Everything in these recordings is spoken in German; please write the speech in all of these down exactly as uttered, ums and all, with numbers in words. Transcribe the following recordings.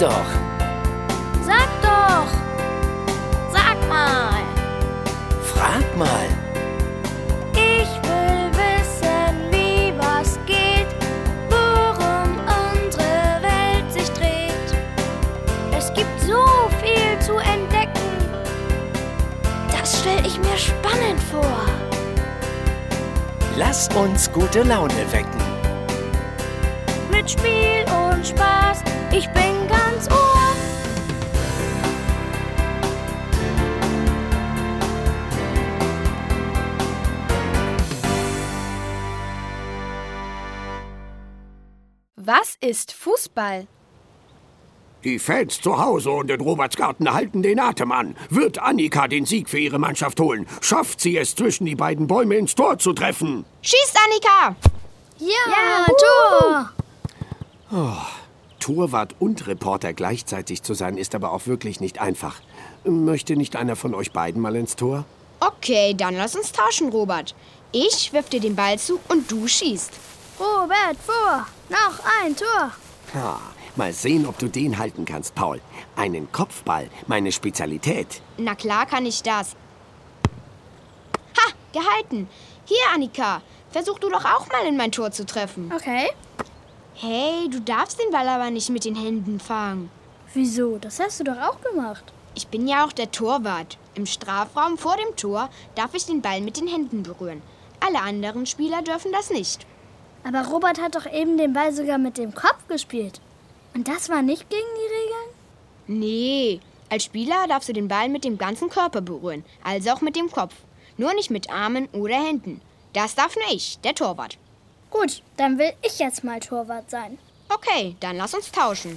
doch. Sag doch. Sag mal. Frag mal. Ich will wissen, wie was geht, worum unsere Welt sich dreht. Es gibt so viel zu entdecken. Das stell ich mir spannend vor. Lass uns gute Laune wecken. Mit Spiel und Spaß, ich bin ganz Ohr. Was ist Fußball? Die Fans zu Hause und in Robertsgarten halten den Atem an. Wird Annika den Sieg für ihre Mannschaft holen? Schafft sie es, zwischen die beiden Bäume ins Tor zu treffen? Schießt, Annika! Ja, ja Tor! Oh, Torwart und Reporter gleichzeitig zu sein, ist aber auch wirklich nicht einfach. Möchte nicht einer von euch beiden mal ins Tor? Okay, dann lass uns tauschen, Robert. Ich wirf dir den Ball zu und du schießt. Robert, vor! Noch ein Tor! Ha, mal sehen, ob du den halten kannst, Paul. Einen Kopfball, meine Spezialität. Na klar kann ich das. Ha, gehalten. Hier, Annika, versuch du doch auch mal in mein Tor zu treffen. Okay. Hey, du darfst den Ball aber nicht mit den Händen fangen. Wieso? Das hast du doch auch gemacht. Ich bin ja auch der Torwart. Im Strafraum vor dem Tor darf ich den Ball mit den Händen berühren. Alle anderen Spieler dürfen das nicht. Aber Robert hat doch eben den Ball sogar mit dem Kopf gespielt. Und das war nicht gegen die Regeln? Nee, als Spieler darfst du den Ball mit dem ganzen Körper berühren, also auch mit dem Kopf. Nur nicht mit Armen oder Händen. Das darf nur ich, der Torwart. Gut, dann will ich jetzt mal Torwart sein. Okay, dann lass uns tauschen.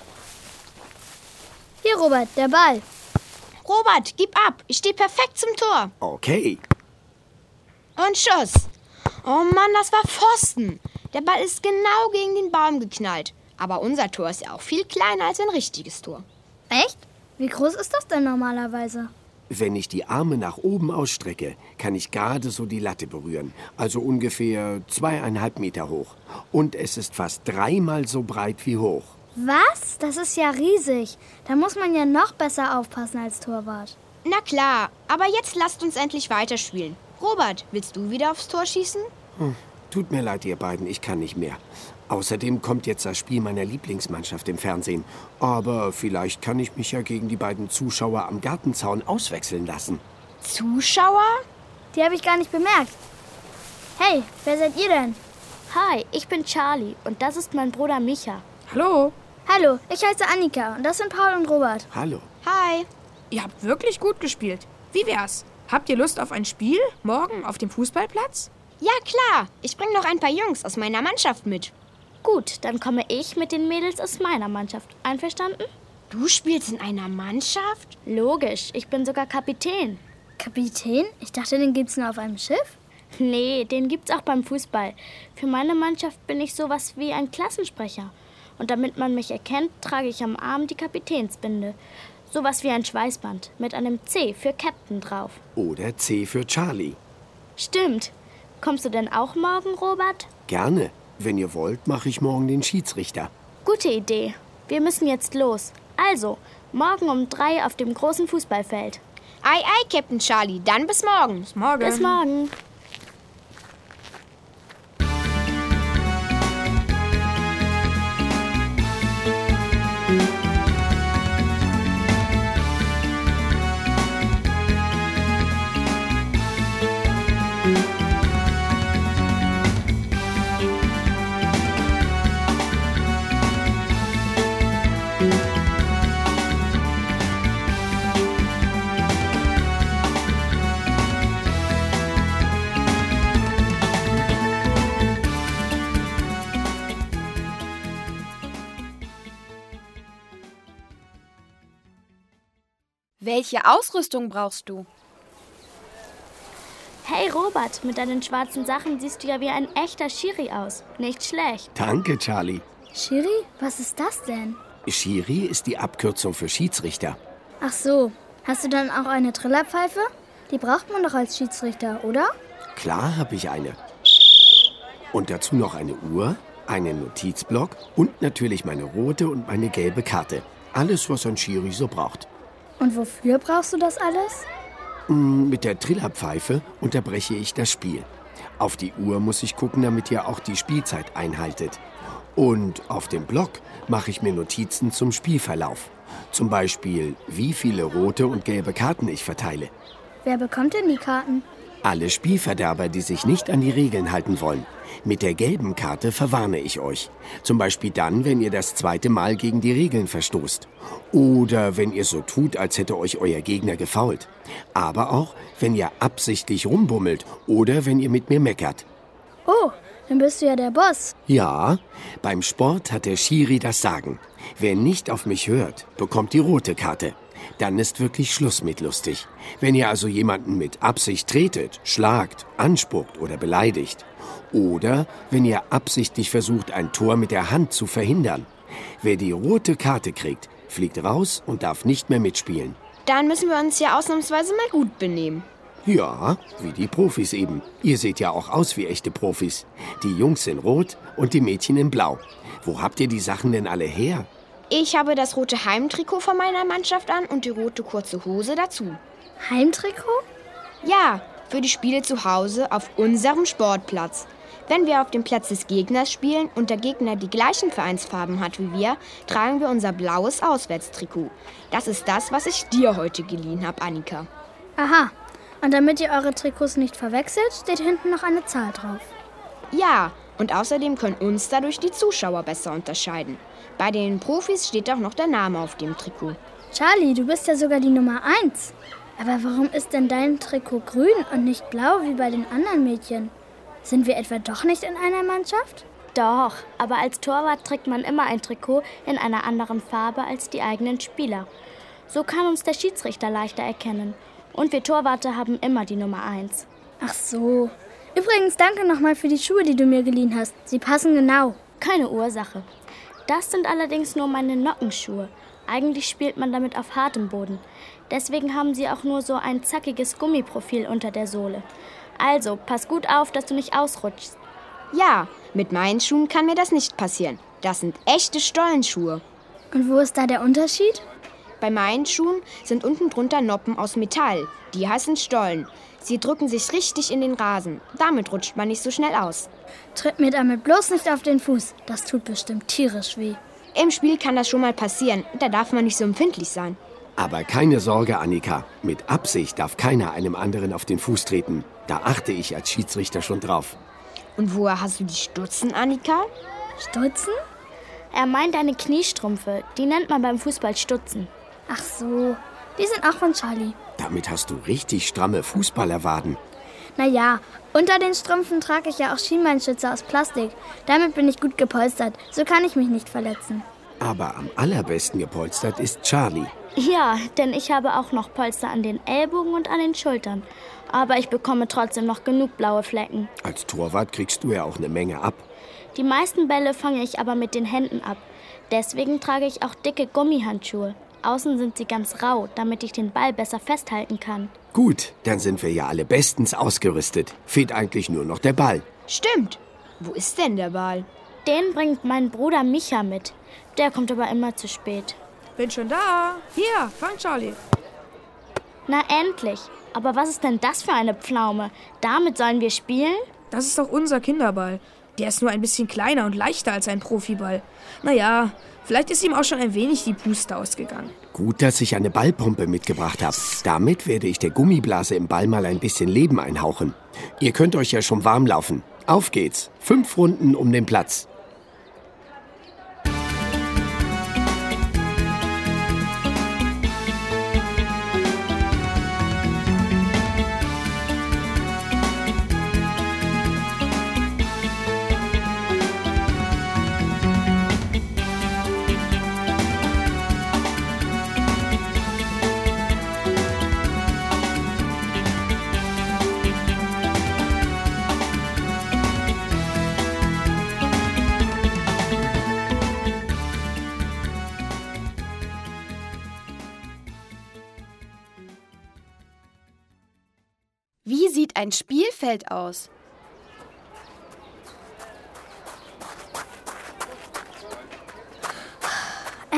Hier, Robert, der Ball. Robert, gib ab. Ich stehe perfekt zum Tor. Okay. Und Schuss. Oh Mann, das war Pfosten. Der Ball ist genau gegen den Baum geknallt. Aber unser Tor ist ja auch viel kleiner als ein richtiges Tor. Echt? Wie groß ist das denn normalerweise? Wenn ich die Arme nach oben ausstrecke, kann ich gerade so die Latte berühren. Also ungefähr zweieinhalb Meter hoch. Und es ist fast dreimal so breit wie hoch. Was? Das ist ja riesig. Da muss man ja noch besser aufpassen als Torwart. Na klar, aber jetzt lasst uns endlich weiterspielen. Robert, willst du wieder aufs Tor schießen? Hm, tut mir leid, ihr beiden, ich kann nicht mehr. Außerdem kommt jetzt das Spiel meiner Lieblingsmannschaft im Fernsehen. Aber vielleicht kann ich mich ja gegen die beiden Zuschauer am Gartenzaun auswechseln lassen. Zuschauer? Die habe ich gar nicht bemerkt. Hey, wer seid ihr denn? Hi, ich bin Charlie und das ist mein Bruder Micha. Hallo. Hallo, ich heiße Annika und das sind Paul und Robert. Hallo. Hi. Ihr habt wirklich gut gespielt. Wie wär's? Habt ihr Lust auf ein Spiel morgen auf dem Fußballplatz? Ja, klar. Ich bringe noch ein paar Jungs aus meiner Mannschaft mit. Gut, dann komme ich mit den Mädels aus meiner Mannschaft. Einverstanden? Du spielst in einer Mannschaft? Logisch, ich bin sogar Kapitän. Kapitän? Ich dachte, den gibt's nur auf einem Schiff. Nee, den gibt's auch beim Fußball. Für meine Mannschaft bin ich sowas wie ein Klassensprecher. Und damit man mich erkennt, trage ich am Arm die Kapitänsbinde. Sowas wie ein Schweißband mit einem C für Captain drauf. Oder C für Charlie. Stimmt. Kommst du denn auch morgen, Robert? Gerne. Wenn ihr wollt, mache ich morgen den Schiedsrichter. Gute Idee. Wir müssen jetzt los. Also, morgen um drei auf dem großen Fußballfeld. Ei, ei, Captain Charlie. Dann bis morgen. Bis morgen. Bis morgen. Welche Ausrüstung brauchst du? Hey Robert, mit deinen schwarzen Sachen siehst du ja wie ein echter Schiri aus. Nicht schlecht. Danke, Charlie. Schiri? Was ist das denn? Schiri ist die Abkürzung für Schiedsrichter. Ach so. Hast du dann auch eine Trillerpfeife? Die braucht man doch als Schiedsrichter, oder? Klar habe ich eine. Und dazu noch eine Uhr, einen Notizblock und natürlich meine rote und meine gelbe Karte. Alles, was ein Schiri so braucht. Und wofür brauchst du das alles? Mit der Trillerpfeife unterbreche ich das Spiel. Auf die Uhr muss ich gucken, damit ihr auch die Spielzeit einhaltet. Und auf dem Block mache ich mir Notizen zum Spielverlauf. Zum Beispiel, wie viele rote und gelbe Karten ich verteile. Wer bekommt denn die Karten? Alle Spielverderber, die sich nicht an die Regeln halten wollen. Mit der gelben Karte verwarne ich euch. Zum Beispiel dann, wenn ihr das zweite Mal gegen die Regeln verstoßt. Oder wenn ihr so tut, als hätte euch euer Gegner gefoult. Aber auch, wenn ihr absichtlich rumbummelt oder wenn ihr mit mir meckert. Oh, dann bist du ja der Boss. Ja, beim Sport hat der Schiri das Sagen. Wer nicht auf mich hört, bekommt die rote Karte. Dann ist wirklich Schluss mit lustig. Wenn ihr also jemanden mit Absicht tretet, schlagt, anspuckt oder beleidigt. Oder wenn ihr absichtlich versucht, ein Tor mit der Hand zu verhindern. Wer die rote Karte kriegt, fliegt raus und darf nicht mehr mitspielen. Dann müssen wir uns ja ausnahmsweise mal gut benehmen. Ja, wie die Profis eben. Ihr seht ja auch aus wie echte Profis. Die Jungs in Rot und die Mädchen in Blau. Wo habt ihr die Sachen denn alle her? Ich habe das rote Heimtrikot von meiner Mannschaft an und die rote kurze Hose dazu. Heimtrikot? Ja, für die Spiele zu Hause auf unserem Sportplatz. Wenn wir auf dem Platz des Gegners spielen und der Gegner die gleichen Vereinsfarben hat wie wir, tragen wir unser blaues Auswärtstrikot. Das ist das, was ich dir heute geliehen habe, Annika. Aha. Und damit ihr eure Trikots nicht verwechselt, steht hinten noch eine Zahl drauf. Ja, und außerdem können uns dadurch die Zuschauer besser unterscheiden. Bei den Profis steht auch noch der Name auf dem Trikot. Charlie, du bist ja sogar die Nummer eins. Aber warum ist denn dein Trikot grün und nicht blau wie bei den anderen Mädchen? Sind wir etwa doch nicht in einer Mannschaft? Doch, aber als Torwart trägt man immer ein Trikot in einer anderen Farbe als die eigenen Spieler. So kann uns der Schiedsrichter leichter erkennen. Und wir Torwarte haben immer die Nummer eins. Ach so. Übrigens, danke nochmal für die Schuhe, die du mir geliehen hast. Sie passen genau. Keine Ursache. Das sind allerdings nur meine Nockenschuhe. Eigentlich spielt man damit auf hartem Boden. Deswegen haben sie auch nur so ein zackiges Gummiprofil unter der Sohle. Also, pass gut auf, dass du nicht ausrutschst. Ja, mit meinen Schuhen kann mir das nicht passieren. Das sind echte Stollenschuhe. Und wo ist da der Unterschied? Bei meinen Schuhen sind unten drunter Noppen aus Metall. Die heißen Stollen. Sie drücken sich richtig in den Rasen. Damit rutscht man nicht so schnell aus. Tritt mir damit bloß nicht auf den Fuß. Das tut bestimmt tierisch weh. Im Spiel kann das schon mal passieren. Da darf man nicht so empfindlich sein. Aber keine Sorge, Annika. Mit Absicht darf keiner einem anderen auf den Fuß treten. Da achte ich als Schiedsrichter schon drauf. Und woher hast du die Stutzen, Annika? Stutzen? Er meint eine Kniestrümpfe. Die nennt man beim Fußball Stutzen. Ach so, die sind auch von Charlie. Damit hast du richtig stramme Fußballerwaden. Naja, unter den Strümpfen trage ich ja auch Schienbeinschützer aus Plastik. Damit bin ich gut gepolstert. So kann ich mich nicht verletzen. Aber am allerbesten gepolstert ist Charlie. Ja, denn ich habe auch noch Polster an den Ellbogen und an den Schultern. Aber ich bekomme trotzdem noch genug blaue Flecken. Als Torwart kriegst du ja auch eine Menge ab. Die meisten Bälle fange ich aber mit den Händen ab. Deswegen trage ich auch dicke Gummihandschuhe. Außen sind sie ganz rau, damit ich den Ball besser festhalten kann. Gut, dann sind wir ja alle bestens ausgerüstet. Fehlt eigentlich nur noch der Ball. Stimmt. Wo ist denn der Ball? Den bringt mein Bruder Micha mit. Der kommt aber immer zu spät. Bin schon da. Hier, fang Charlie. Na endlich. Aber was ist denn das für eine Pflaume? Damit sollen wir spielen? Das ist doch unser Kinderball. Der ist nur ein bisschen kleiner und leichter als ein Profiball. Naja, vielleicht ist ihm auch schon ein wenig die Puste ausgegangen. Gut, dass ich eine Ballpumpe mitgebracht habe. Damit werde ich der Gummiblase im Ball mal ein bisschen Leben einhauchen. Ihr könnt euch ja schon warm laufen. Auf geht's. Fünf Runden um den Platz. Wie sieht ein Spielfeld aus?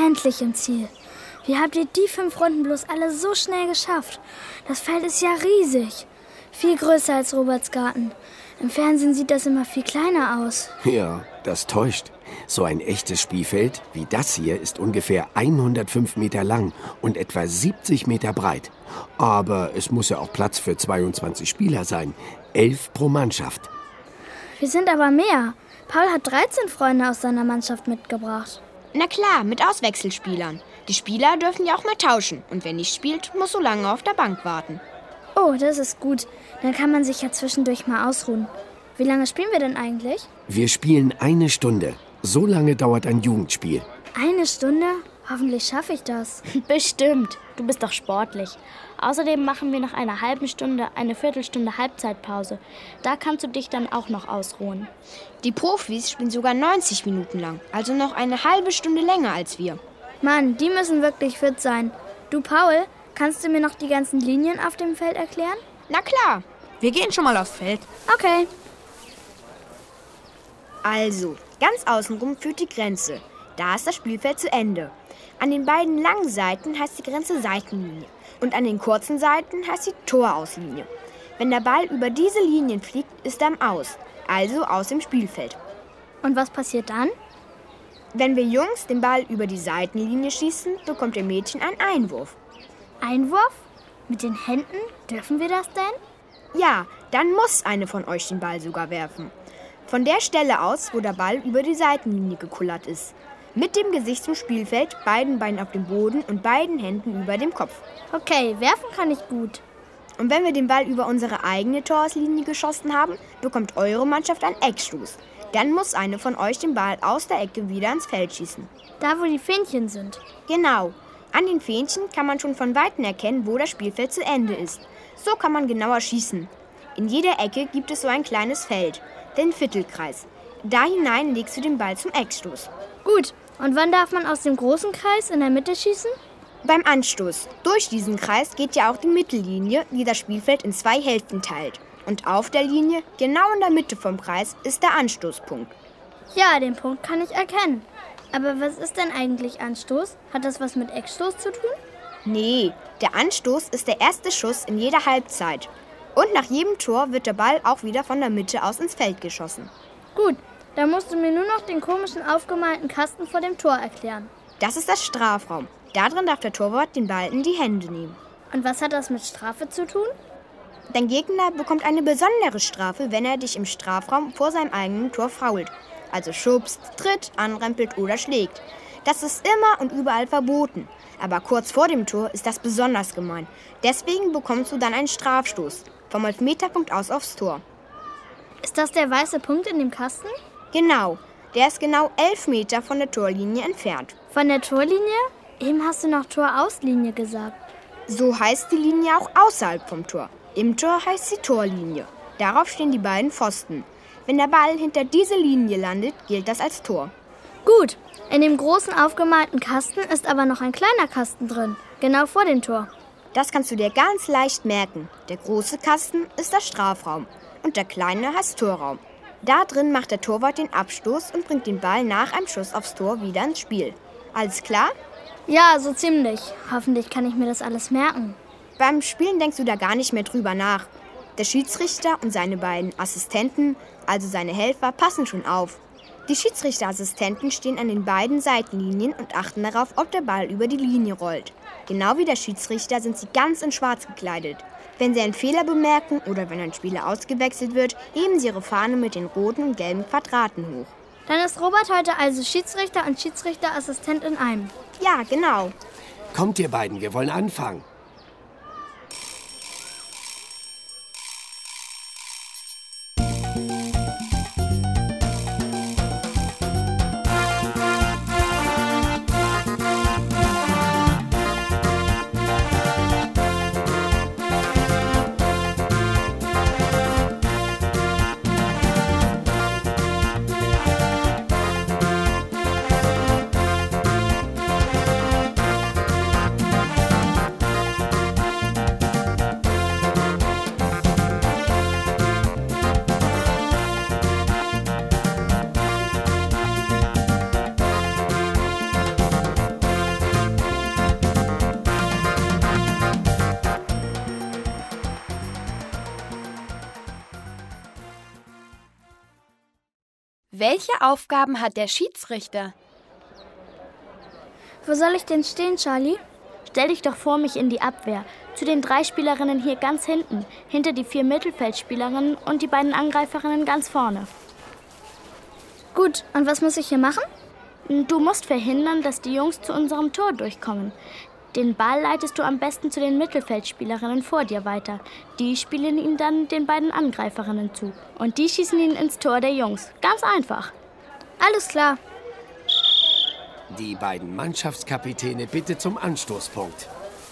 Endlich im Ziel. Wie habt ihr die fünf Runden bloß alle so schnell geschafft? Das Feld ist ja riesig. Viel größer als Roberts Garten. Im Fernsehen sieht das immer viel kleiner aus. Ja, das täuscht. So ein echtes Spielfeld wie das hier ist ungefähr hundertfünf Meter lang und etwa siebzig Meter breit. Aber es muss ja auch Platz für zweiundzwanzig Spieler sein. Elf pro Mannschaft. Wir sind aber mehr. Paul hat dreizehn Freunde aus seiner Mannschaft mitgebracht. Na klar, mit Auswechselspielern. Die Spieler dürfen ja auch mal tauschen. Und wer nicht spielt, muss so lange auf der Bank warten. Oh, das ist gut. Dann kann man sich ja zwischendurch mal ausruhen. Wie lange spielen wir denn eigentlich? Wir spielen eine Stunde. So lange dauert ein Jugendspiel. Eine Stunde? Hoffentlich schaffe ich das. Bestimmt. Du bist doch sportlich. Außerdem machen wir nach einer halben Stunde eine Viertelstunde Halbzeitpause. Da kannst du dich dann auch noch ausruhen. Die Profis spielen sogar neunzig Minuten lang. Also noch eine halbe Stunde länger als wir. Mann, die müssen wirklich fit sein. Du, Paul, kannst du mir noch die ganzen Linien auf dem Feld erklären? Na klar. Wir gehen schon mal aufs Feld. Okay. Also, ganz außenrum führt die Grenze. Da ist das Spielfeld zu Ende. An den beiden langen Seiten heißt die Grenze Seitenlinie. Und an den kurzen Seiten heißt sie Torauslinie. Wenn der Ball über diese Linien fliegt, ist er im Aus. Also aus dem Spielfeld. Und was passiert dann? Wenn wir Jungs den Ball über die Seitenlinie schießen, bekommt der Mädchen einen Einwurf. Einwurf? Mit den Händen? Dürfen wir das denn? Ja, dann muss eine von euch den Ball sogar werfen. Von der Stelle aus, wo der Ball über die Seitenlinie gekullert ist. Mit dem Gesicht zum Spielfeld, beiden Beinen auf dem Boden und beiden Händen über dem Kopf. Okay, werfen kann ich gut. Und wenn wir den Ball über unsere eigene Torauslinie geschossen haben, bekommt eure Mannschaft einen Eckstoß. Dann muss eine von euch den Ball aus der Ecke wieder ins Feld schießen. Da, wo die Fähnchen sind. Genau. An den Fähnchen kann man schon von Weitem erkennen, wo das Spielfeld zu Ende ist. So kann man genauer schießen. In jeder Ecke gibt es so ein kleines Feld, den Viertelkreis. Da hinein legst du den Ball zum Eckstoß. Gut. Und wann darf man aus dem großen Kreis in der Mitte schießen? Beim Anstoß. Durch diesen Kreis geht ja auch die Mittellinie, die das Spielfeld in zwei Hälften teilt. Und auf der Linie, genau in der Mitte vom Kreis, ist der Anstoßpunkt. Ja, den Punkt kann ich erkennen. Aber was ist denn eigentlich Anstoß? Hat das was mit Eckstoß zu tun? Nee, der Anstoß ist der erste Schuss in jeder Halbzeit. Und nach jedem Tor wird der Ball auch wieder von der Mitte aus ins Feld geschossen. Gut, dann musst du mir nur noch den komischen aufgemalten Kasten vor dem Tor erklären. Das ist das Strafraum. Darin darf der Torwart den Ball in die Hände nehmen. Und was hat das mit Strafe zu tun? Dein Gegner bekommt eine besondere Strafe, wenn er dich im Strafraum vor seinem eigenen Tor fault. Also schubst, tritt, anrempelt oder schlägt. Das ist immer und überall verboten. Aber kurz vor dem Tor ist das besonders gemein. Deswegen bekommst du dann einen Strafstoß. Vom Elfmeterpunkt aus aufs Tor. Ist das der weiße Punkt in dem Kasten? Genau. Der ist genau elf Meter von der Torlinie entfernt. Von der Torlinie? Eben hast du noch Torauslinie gesagt. So heißt die Linie auch außerhalb vom Tor. Im Tor heißt sie Torlinie. Darauf stehen die beiden Pfosten. Wenn der Ball hinter diese Linie landet, gilt das als Tor. Gut, in dem großen aufgemalten Kasten ist aber noch ein kleiner Kasten drin, genau vor dem Tor. Das kannst du dir ganz leicht merken. Der große Kasten ist der Strafraum und der kleine heißt Torraum. Da drin macht der Torwart den Abstoß und bringt den Ball nach einem Schuss aufs Tor wieder ins Spiel. Alles klar? Ja, so ziemlich. Hoffentlich kann ich mir das alles merken. Beim Spielen denkst du da gar nicht mehr drüber nach. Der Schiedsrichter und seine beiden Assistenten, also seine Helfer, passen schon auf. Die Schiedsrichterassistenten stehen an den beiden Seitenlinien und achten darauf, ob der Ball über die Linie rollt. Genau wie der Schiedsrichter sind sie ganz in Schwarz gekleidet. Wenn sie einen Fehler bemerken oder wenn ein Spieler ausgewechselt wird, heben sie ihre Fahne mit den roten und gelben Quadraten hoch. Dann ist Robert heute also Schiedsrichter und Schiedsrichterassistent in einem. Ja, genau. Kommt ihr beiden, wir wollen anfangen. Welche Aufgaben hat der Schiedsrichter? Wo soll ich denn stehen, Charlie? Stell dich doch vor mich in die Abwehr. Zu den drei Spielerinnen hier ganz hinten. Hinter die vier Mittelfeldspielerinnen und die beiden Angreiferinnen ganz vorne. Gut, und was muss ich hier machen? Du musst verhindern, dass die Jungs zu unserem Tor durchkommen. Den Ball leitest du am besten zu den Mittelfeldspielerinnen vor dir weiter. Die spielen ihn dann den beiden Angreiferinnen zu. Und die schießen ihn ins Tor der Jungs. Ganz einfach. Alles klar. Die beiden Mannschaftskapitäne bitte zum Anstoßpunkt.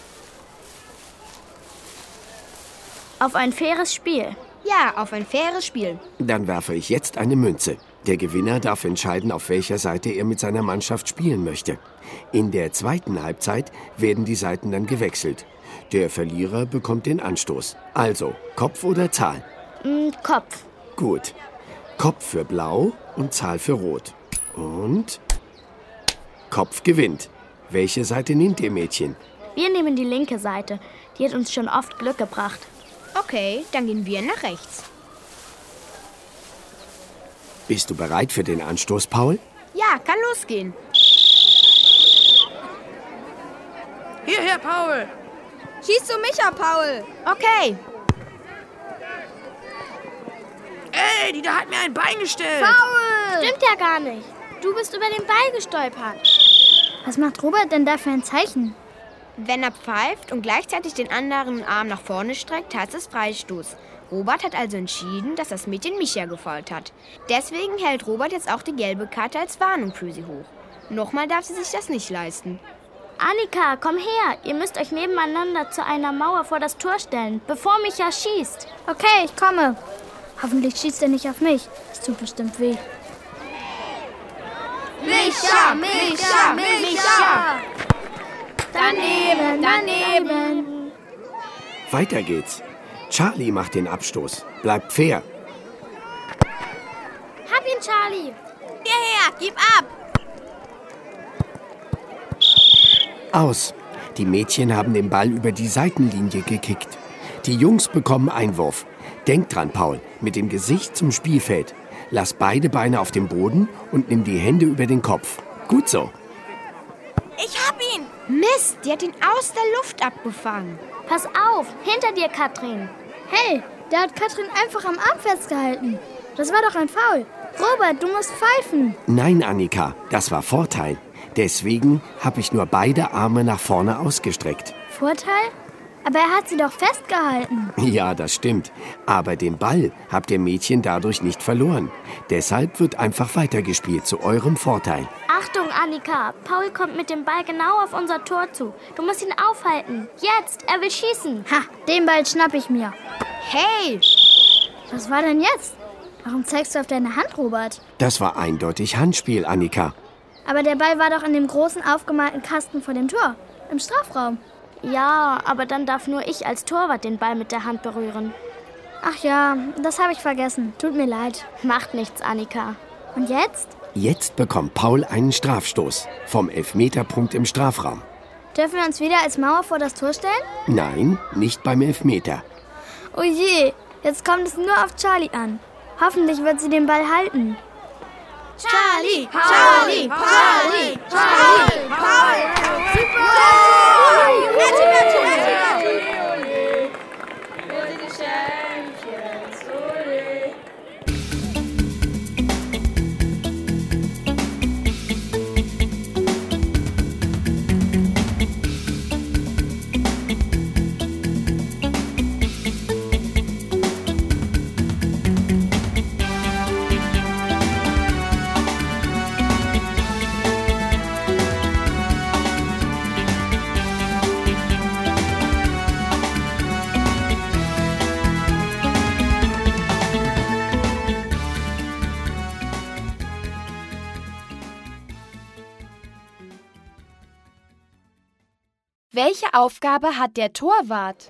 Auf ein faires Spiel. Ja, auf ein faires Spiel. Dann werfe ich jetzt eine Münze. Der Gewinner darf entscheiden, auf welcher Seite er mit seiner Mannschaft spielen möchte. In der zweiten Halbzeit werden die Seiten dann gewechselt. Der Verlierer bekommt den Anstoß. Also, Kopf oder Zahl? Mm, Kopf. Gut. Kopf für Blau und Zahl für Rot. Und Kopf gewinnt. Welche Seite nehmt ihr, Mädchen? Wir nehmen die linke Seite. Die hat uns schon oft Glück gebracht. Okay, dann gehen wir nach rechts. Bist du bereit für den Anstoß, Paul? Ja, kann losgehen. Hierher, Paul! Schießt du mich ab, Paul? Okay. Ey, die da hat mir ein Bein gestellt! Paul! Stimmt ja gar nicht. Du bist über den Ball gestolpert. Was macht Robert denn da für ein Zeichen? Wenn er pfeift und gleichzeitig den anderen Arm nach vorne streckt, heißt es Freistoß. Robert hat also entschieden, dass das Mädchen Micha gefault hat. Deswegen hält Robert jetzt auch die gelbe Karte als Warnung für sie hoch. Nochmal darf sie sich das nicht leisten. Annika, komm her. Ihr müsst euch nebeneinander zu einer Mauer vor das Tor stellen, bevor Micha schießt. Okay, ich komme. Hoffentlich schießt er nicht auf mich. Es tut bestimmt weh. Micha, Micha, Micha! Daneben, daneben. Weiter geht's. Charlie macht den Abstoß. Bleibt fair. Hab ihn, Charlie. Hierher, gib ab! Aus. Die Mädchen haben den Ball über die Seitenlinie gekickt. Die Jungs bekommen Einwurf. Denk dran, Paul, mit dem Gesicht zum Spielfeld. Lass beide Beine auf dem Boden und nimm die Hände über den Kopf. Gut so. Ich hab ihn! Mist, die hat ihn aus der Luft abgefangen. Pass auf, hinter dir, Katrin. Hey, der hat Katrin einfach am Arm festgehalten. Das war doch ein Foul. Robert, du musst pfeifen. Nein, Annika, das war Vorteil. Deswegen habe ich nur beide Arme nach vorne ausgestreckt. Vorteil? Aber er hat sie doch festgehalten. Ja, das stimmt. Aber den Ball habt ihr Mädchen dadurch nicht verloren. Deshalb wird einfach weitergespielt, zu eurem Vorteil. Achtung, Annika. Paul kommt mit dem Ball genau auf unser Tor zu. Du musst ihn aufhalten. Jetzt, er will schießen. Ha, den Ball schnapp ich mir. Hey! Was war denn jetzt? Warum zeigst du auf deine Hand, Robert? Das war eindeutig Handspiel, Annika. Aber der Ball war doch in dem großen aufgemalten Kasten vor dem Tor. Im Strafraum. Ja, aber dann darf nur ich als Torwart den Ball mit der Hand berühren. Ach ja, das habe ich vergessen. Tut mir leid. Macht nichts, Annika. Und jetzt? Jetzt bekommt Paul einen Strafstoß vom Elfmeterpunkt im Strafraum. Dürfen wir uns wieder als Mauer vor das Tor stellen? Nein, nicht beim Elfmeter. Oh je, jetzt kommt es nur auf Charlie an. Hoffentlich wird sie den Ball halten. Charlie! Charlie! Charlie! Charlie! Paul! Super! Rettet, rettet, rettet! Welche Aufgabe hat der Torwart?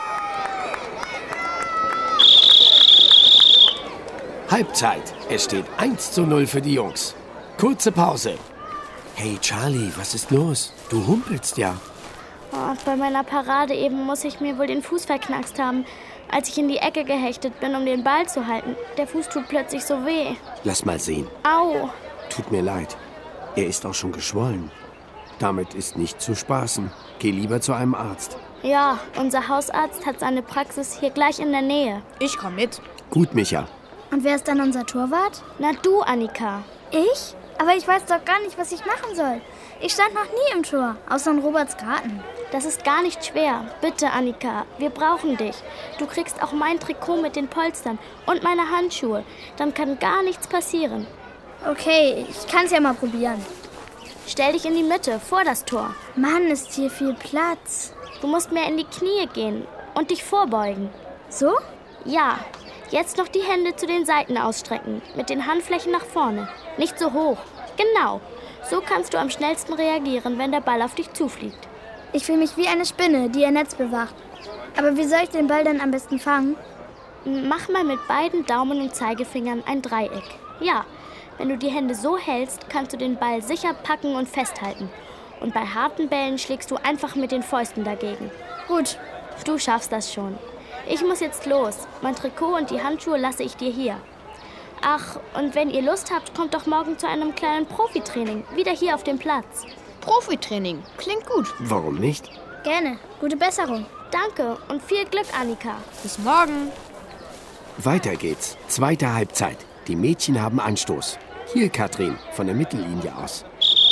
Halbzeit. Es steht eins zu null für die Jungs. Kurze Pause. Hey Charlie, was ist los? Du humpelst ja. Oh, bei meiner Parade eben muss ich mir wohl den Fuß verknackst haben. Als ich in die Ecke gehechtet bin, um den Ball zu halten, der Fuß tut plötzlich so weh. Lass mal sehen. Au. Tut mir leid. Er ist auch schon geschwollen. Damit ist nicht zu spaßen. Geh lieber zu einem Arzt. Ja, unser Hausarzt hat seine Praxis hier gleich in der Nähe. Ich komm mit. Gut, Micha. Und wer ist dann unser Torwart? Na du, Annika. Ich? Aber ich weiß doch gar nicht, was ich machen soll. Ich stand noch nie im Tor, außer in Robertsgarten. Das ist gar nicht schwer. Bitte, Annika, wir brauchen dich. Du kriegst auch mein Trikot mit den Polstern und meine Handschuhe. Dann kann gar nichts passieren. Okay, ich kann's ja mal probieren. Stell dich in die Mitte, vor das Tor. Mann, ist hier viel Platz. Du musst mehr in die Knie gehen und dich vorbeugen. So? Ja, jetzt noch die Hände zu den Seiten ausstrecken, mit den Handflächen nach vorne. Nicht so hoch. Genau. So kannst du am schnellsten reagieren, wenn der Ball auf dich zufliegt. Ich fühle mich wie eine Spinne, die ihr Netz bewacht. Aber wie soll ich den Ball dann am besten fangen? Mach mal mit beiden Daumen und Zeigefingern ein Dreieck. Ja, wenn du die Hände so hältst, kannst du den Ball sicher packen und festhalten. Und bei harten Bällen schlägst du einfach mit den Fäusten dagegen. Gut. Du schaffst das schon. Ich muss jetzt los. Mein Trikot und die Handschuhe lasse ich dir hier. Ach, und wenn ihr Lust habt, kommt doch morgen zu einem kleinen Profitraining. Wieder hier auf dem Platz. Profitraining. Klingt gut. Warum nicht? Gerne. Gute Besserung. Danke und viel Glück, Annika. Bis morgen. Weiter geht's. Zweite Halbzeit. Die Mädchen haben Anstoß. Hier, Katrin, von der Mittellinie aus.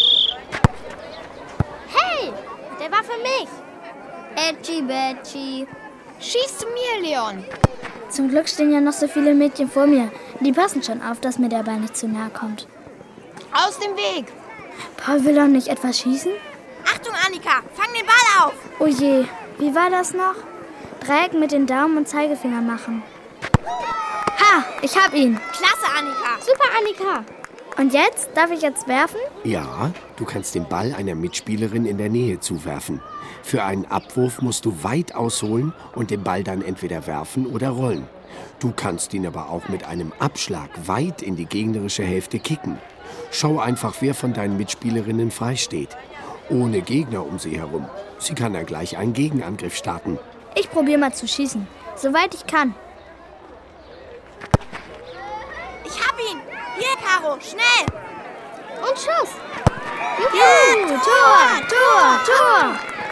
Hey, der war für mich. Edgy Badgy. Schieß zu mir, Leon. Zum Glück stehen ja noch so viele Mädchen vor mir. Die passen schon auf, dass mir der Ball nicht zu nahe kommt. Aus dem Weg. Paul will doch nicht etwas schießen? Achtung, Annika, fang den Ball auf. Oh je, wie war das noch? Dreieck mit den Daumen und Zeigefinger machen. Ha, ich hab ihn. Klasse, Annika. Super, Annika. Und jetzt? Darf ich jetzt werfen? Ja, du kannst den Ball einer Mitspielerin in der Nähe zuwerfen. Für einen Abwurf musst du weit ausholen und den Ball dann entweder werfen oder rollen. Du kannst ihn aber auch mit einem Abschlag weit in die gegnerische Hälfte kicken. Schau einfach, wer von deinen Mitspielerinnen frei steht. Ohne Gegner um sie herum. Sie kann dann gleich einen Gegenangriff starten. Ich probiere mal zu schießen. Soweit ich kann. Ich hab ihn. Hier, Caro, schnell. Und Schuss. Juhu, Tor, Tor, Tor.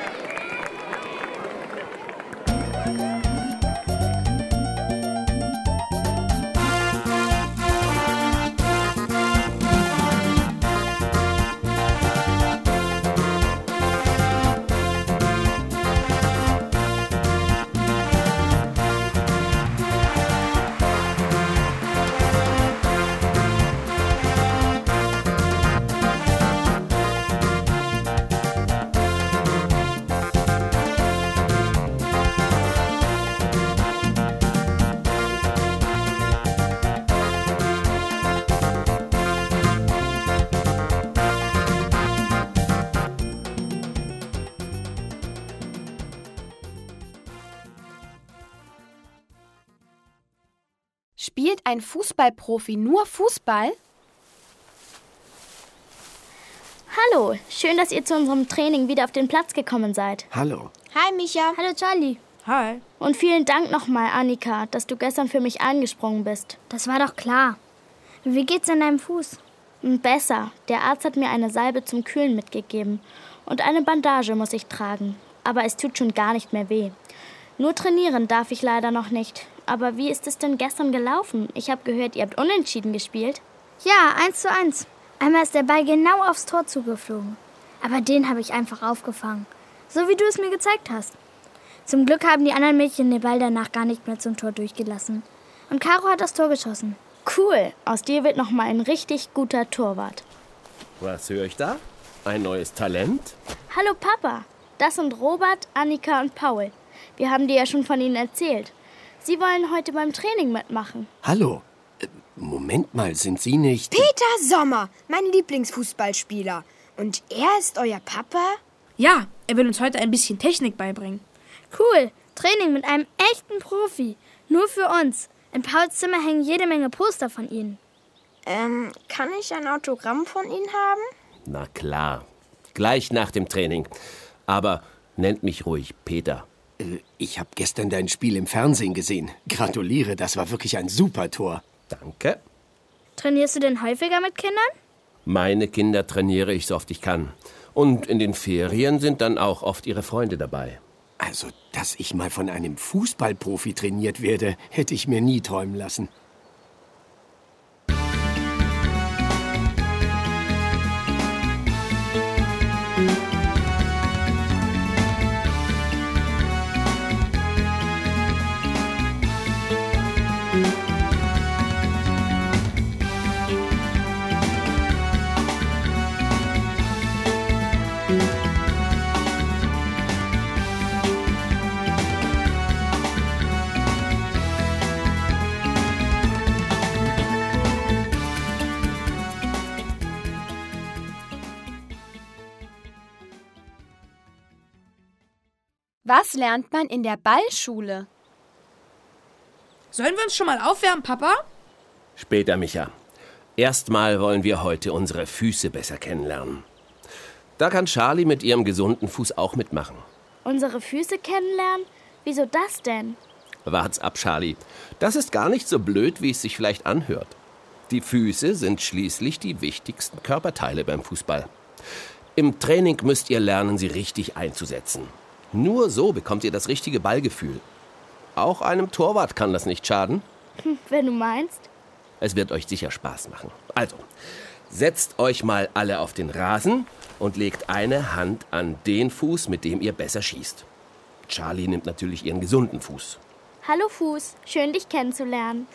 Spielt ein Fußballprofi nur Fußball? Hallo, schön, dass ihr zu unserem Training wieder auf den Platz gekommen seid. Hallo. Hi, Micha. Hallo Charlie. Hi. Und vielen Dank nochmal, Annika, dass du gestern für mich eingesprungen bist. Das war doch klar. Wie geht's an deinem Fuß? Besser. Der Arzt hat mir eine Salbe zum Kühlen mitgegeben. Und eine Bandage muss ich tragen. Aber es tut schon gar nicht mehr weh. Nur trainieren darf ich leider noch nicht. Aber wie ist es denn gestern gelaufen? Ich habe gehört, ihr habt unentschieden gespielt. Ja, eins zu eins. Einmal ist der Ball genau aufs Tor zugeflogen. Aber den habe ich einfach aufgefangen. So wie du es mir gezeigt hast. Zum Glück haben die anderen Mädchen den Ball danach gar nicht mehr zum Tor durchgelassen. Und Caro hat das Tor geschossen. Cool, aus dir wird noch mal ein richtig guter Torwart. Was höre ich da? Ein neues Talent? Hallo Papa, das sind Robert, Annika und Paul. Wir haben dir ja schon von ihnen erzählt. Sie wollen heute beim Training mitmachen. Hallo. Äh, Moment mal, sind Sie nicht... Peter Sommer, mein Lieblingsfußballspieler. Und er ist euer Papa? Ja, er will uns heute ein bisschen Technik beibringen. Cool, Training mit einem echten Profi. Nur für uns. In Pauls Zimmer hängen jede Menge Poster von ihnen. Ähm, kann ich ein Autogramm von Ihnen haben? Na klar. Gleich nach dem Training. Aber nennt mich ruhig Peter. Äh, ich habe gestern dein Spiel im Fernsehen gesehen. Gratuliere, das war wirklich ein super Tor. Danke. Trainierst du denn häufiger mit Kindern? Meine Kinder trainiere ich so oft ich kann. Und in den Ferien sind dann auch oft ihre Freunde dabei. Also, dass ich mal von einem Fußballprofi trainiert werde, hätte ich mir nie träumen lassen. Was lernt man in der Ballschule? Sollen wir uns schon mal aufwärmen, Papa? Später, Micha. Erstmal wollen wir heute unsere Füße besser kennenlernen. Da kann Charlie mit ihrem gesunden Fuß auch mitmachen. Unsere Füße kennenlernen? Wieso das denn? Wart's ab, Charlie. Das ist gar nicht so blöd, wie es sich vielleicht anhört. Die Füße sind schließlich die wichtigsten Körperteile beim Fußball. Im Training müsst ihr lernen, sie richtig einzusetzen. Nur so bekommt ihr das richtige Ballgefühl. Auch einem Torwart kann das nicht schaden. Hm, wenn du meinst. Es wird euch sicher Spaß machen. Also, setzt euch mal alle auf den Rasen und legt eine Hand an den Fuß, mit dem ihr besser schießt. Charlie nimmt natürlich ihren gesunden Fuß. Hallo Fuß, schön dich kennenzulernen.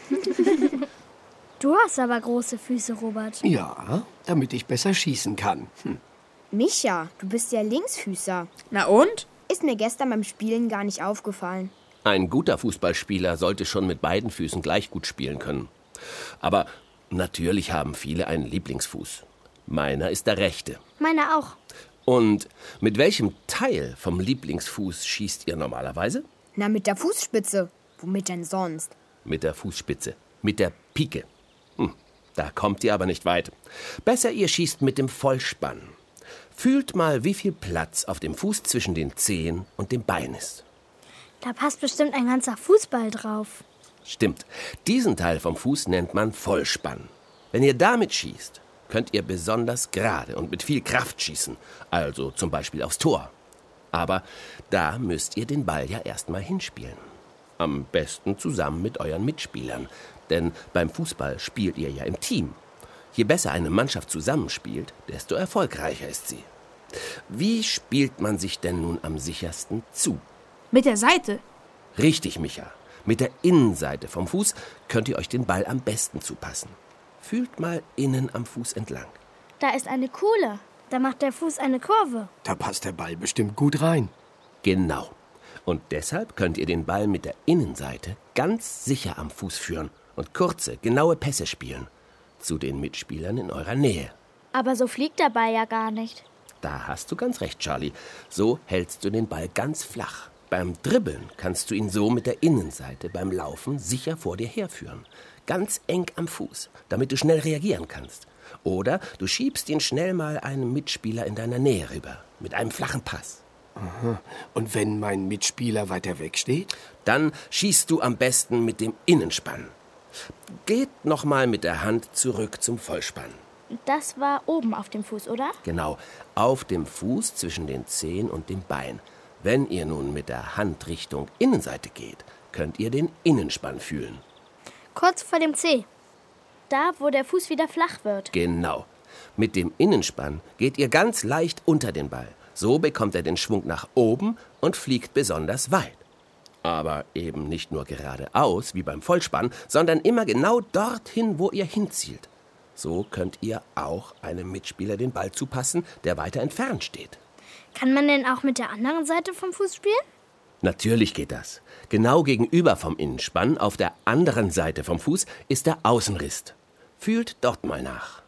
Du hast aber große Füße, Robert. Ja, damit ich besser schießen kann. Hm. Micha, du bist ja Linksfüßer. Na und? Ist mir gestern beim Spielen gar nicht aufgefallen. Ein guter Fußballspieler sollte schon mit beiden Füßen gleich gut spielen können. Aber natürlich haben viele einen Lieblingsfuß. Meiner ist der rechte. Meiner auch. Und mit welchem Teil vom Lieblingsfuß schießt ihr normalerweise? Na, mit der Fußspitze. Womit denn sonst? Mit der Fußspitze. Mit der Pike. Hm, da kommt ihr aber nicht weit. Besser ihr schießt mit dem Vollspann. Fühlt mal, wie viel Platz auf dem Fuß zwischen den Zehen und dem Bein ist. Da passt bestimmt ein ganzer Fußball drauf. Stimmt. Diesen Teil vom Fuß nennt man Vollspann. Wenn ihr damit schießt, könnt ihr besonders gerade und mit viel Kraft schießen. Also zum Beispiel aufs Tor. Aber da müsst ihr den Ball ja erstmal hinspielen. Am besten zusammen mit euren Mitspielern. Denn beim Fußball spielt ihr ja im Team. Je besser eine Mannschaft zusammenspielt, desto erfolgreicher ist sie. Wie spielt man sich denn nun am sichersten zu? Mit der Seite. Richtig, Micha. Mit der Innenseite vom Fuß könnt ihr euch den Ball am besten zupassen. Fühlt mal innen am Fuß entlang. Da ist eine Kuhle. Da macht der Fuß eine Kurve. Da passt der Ball bestimmt gut rein. Genau. Und deshalb könnt ihr den Ball mit der Innenseite ganz sicher am Fuß führen und kurze, genaue Pässe spielen. Zu den Mitspielern in eurer Nähe. Aber so fliegt der Ball ja gar nicht. Da hast du ganz recht, Charlie. So hältst du den Ball ganz flach. Beim Dribbeln kannst du ihn so mit der Innenseite beim Laufen sicher vor dir herführen. Ganz eng am Fuß, damit du schnell reagieren kannst. Oder du schiebst ihn schnell mal einem Mitspieler in deiner Nähe rüber, mit einem flachen Pass. Aha. Und wenn mein Mitspieler weiter weg steht? Dann schießt du am besten mit dem Innenspann. Geht noch mal mit der Hand zurück zum Vollspann. Das war oben auf dem Fuß, oder? Genau, auf dem Fuß zwischen den Zehen und dem Bein. Wenn ihr nun mit der Hand Richtung Innenseite geht, könnt ihr den Innenspann fühlen. Kurz vor dem Zeh. Da, wo der Fuß wieder flach wird. Genau. Mit dem Innenspann geht ihr ganz leicht unter den Ball. So bekommt er den Schwung nach oben und fliegt besonders weit. Aber eben nicht nur geradeaus, wie beim Vollspann, sondern immer genau dorthin, wo ihr hinzielt. So könnt ihr auch einem Mitspieler den Ball zupassen, der weiter entfernt steht. Kann man denn auch mit der anderen Seite vom Fuß spielen? Natürlich geht das. Genau gegenüber vom Innenspann, auf der anderen Seite vom Fuß, ist der Außenriss. Fühlt dort mal nach.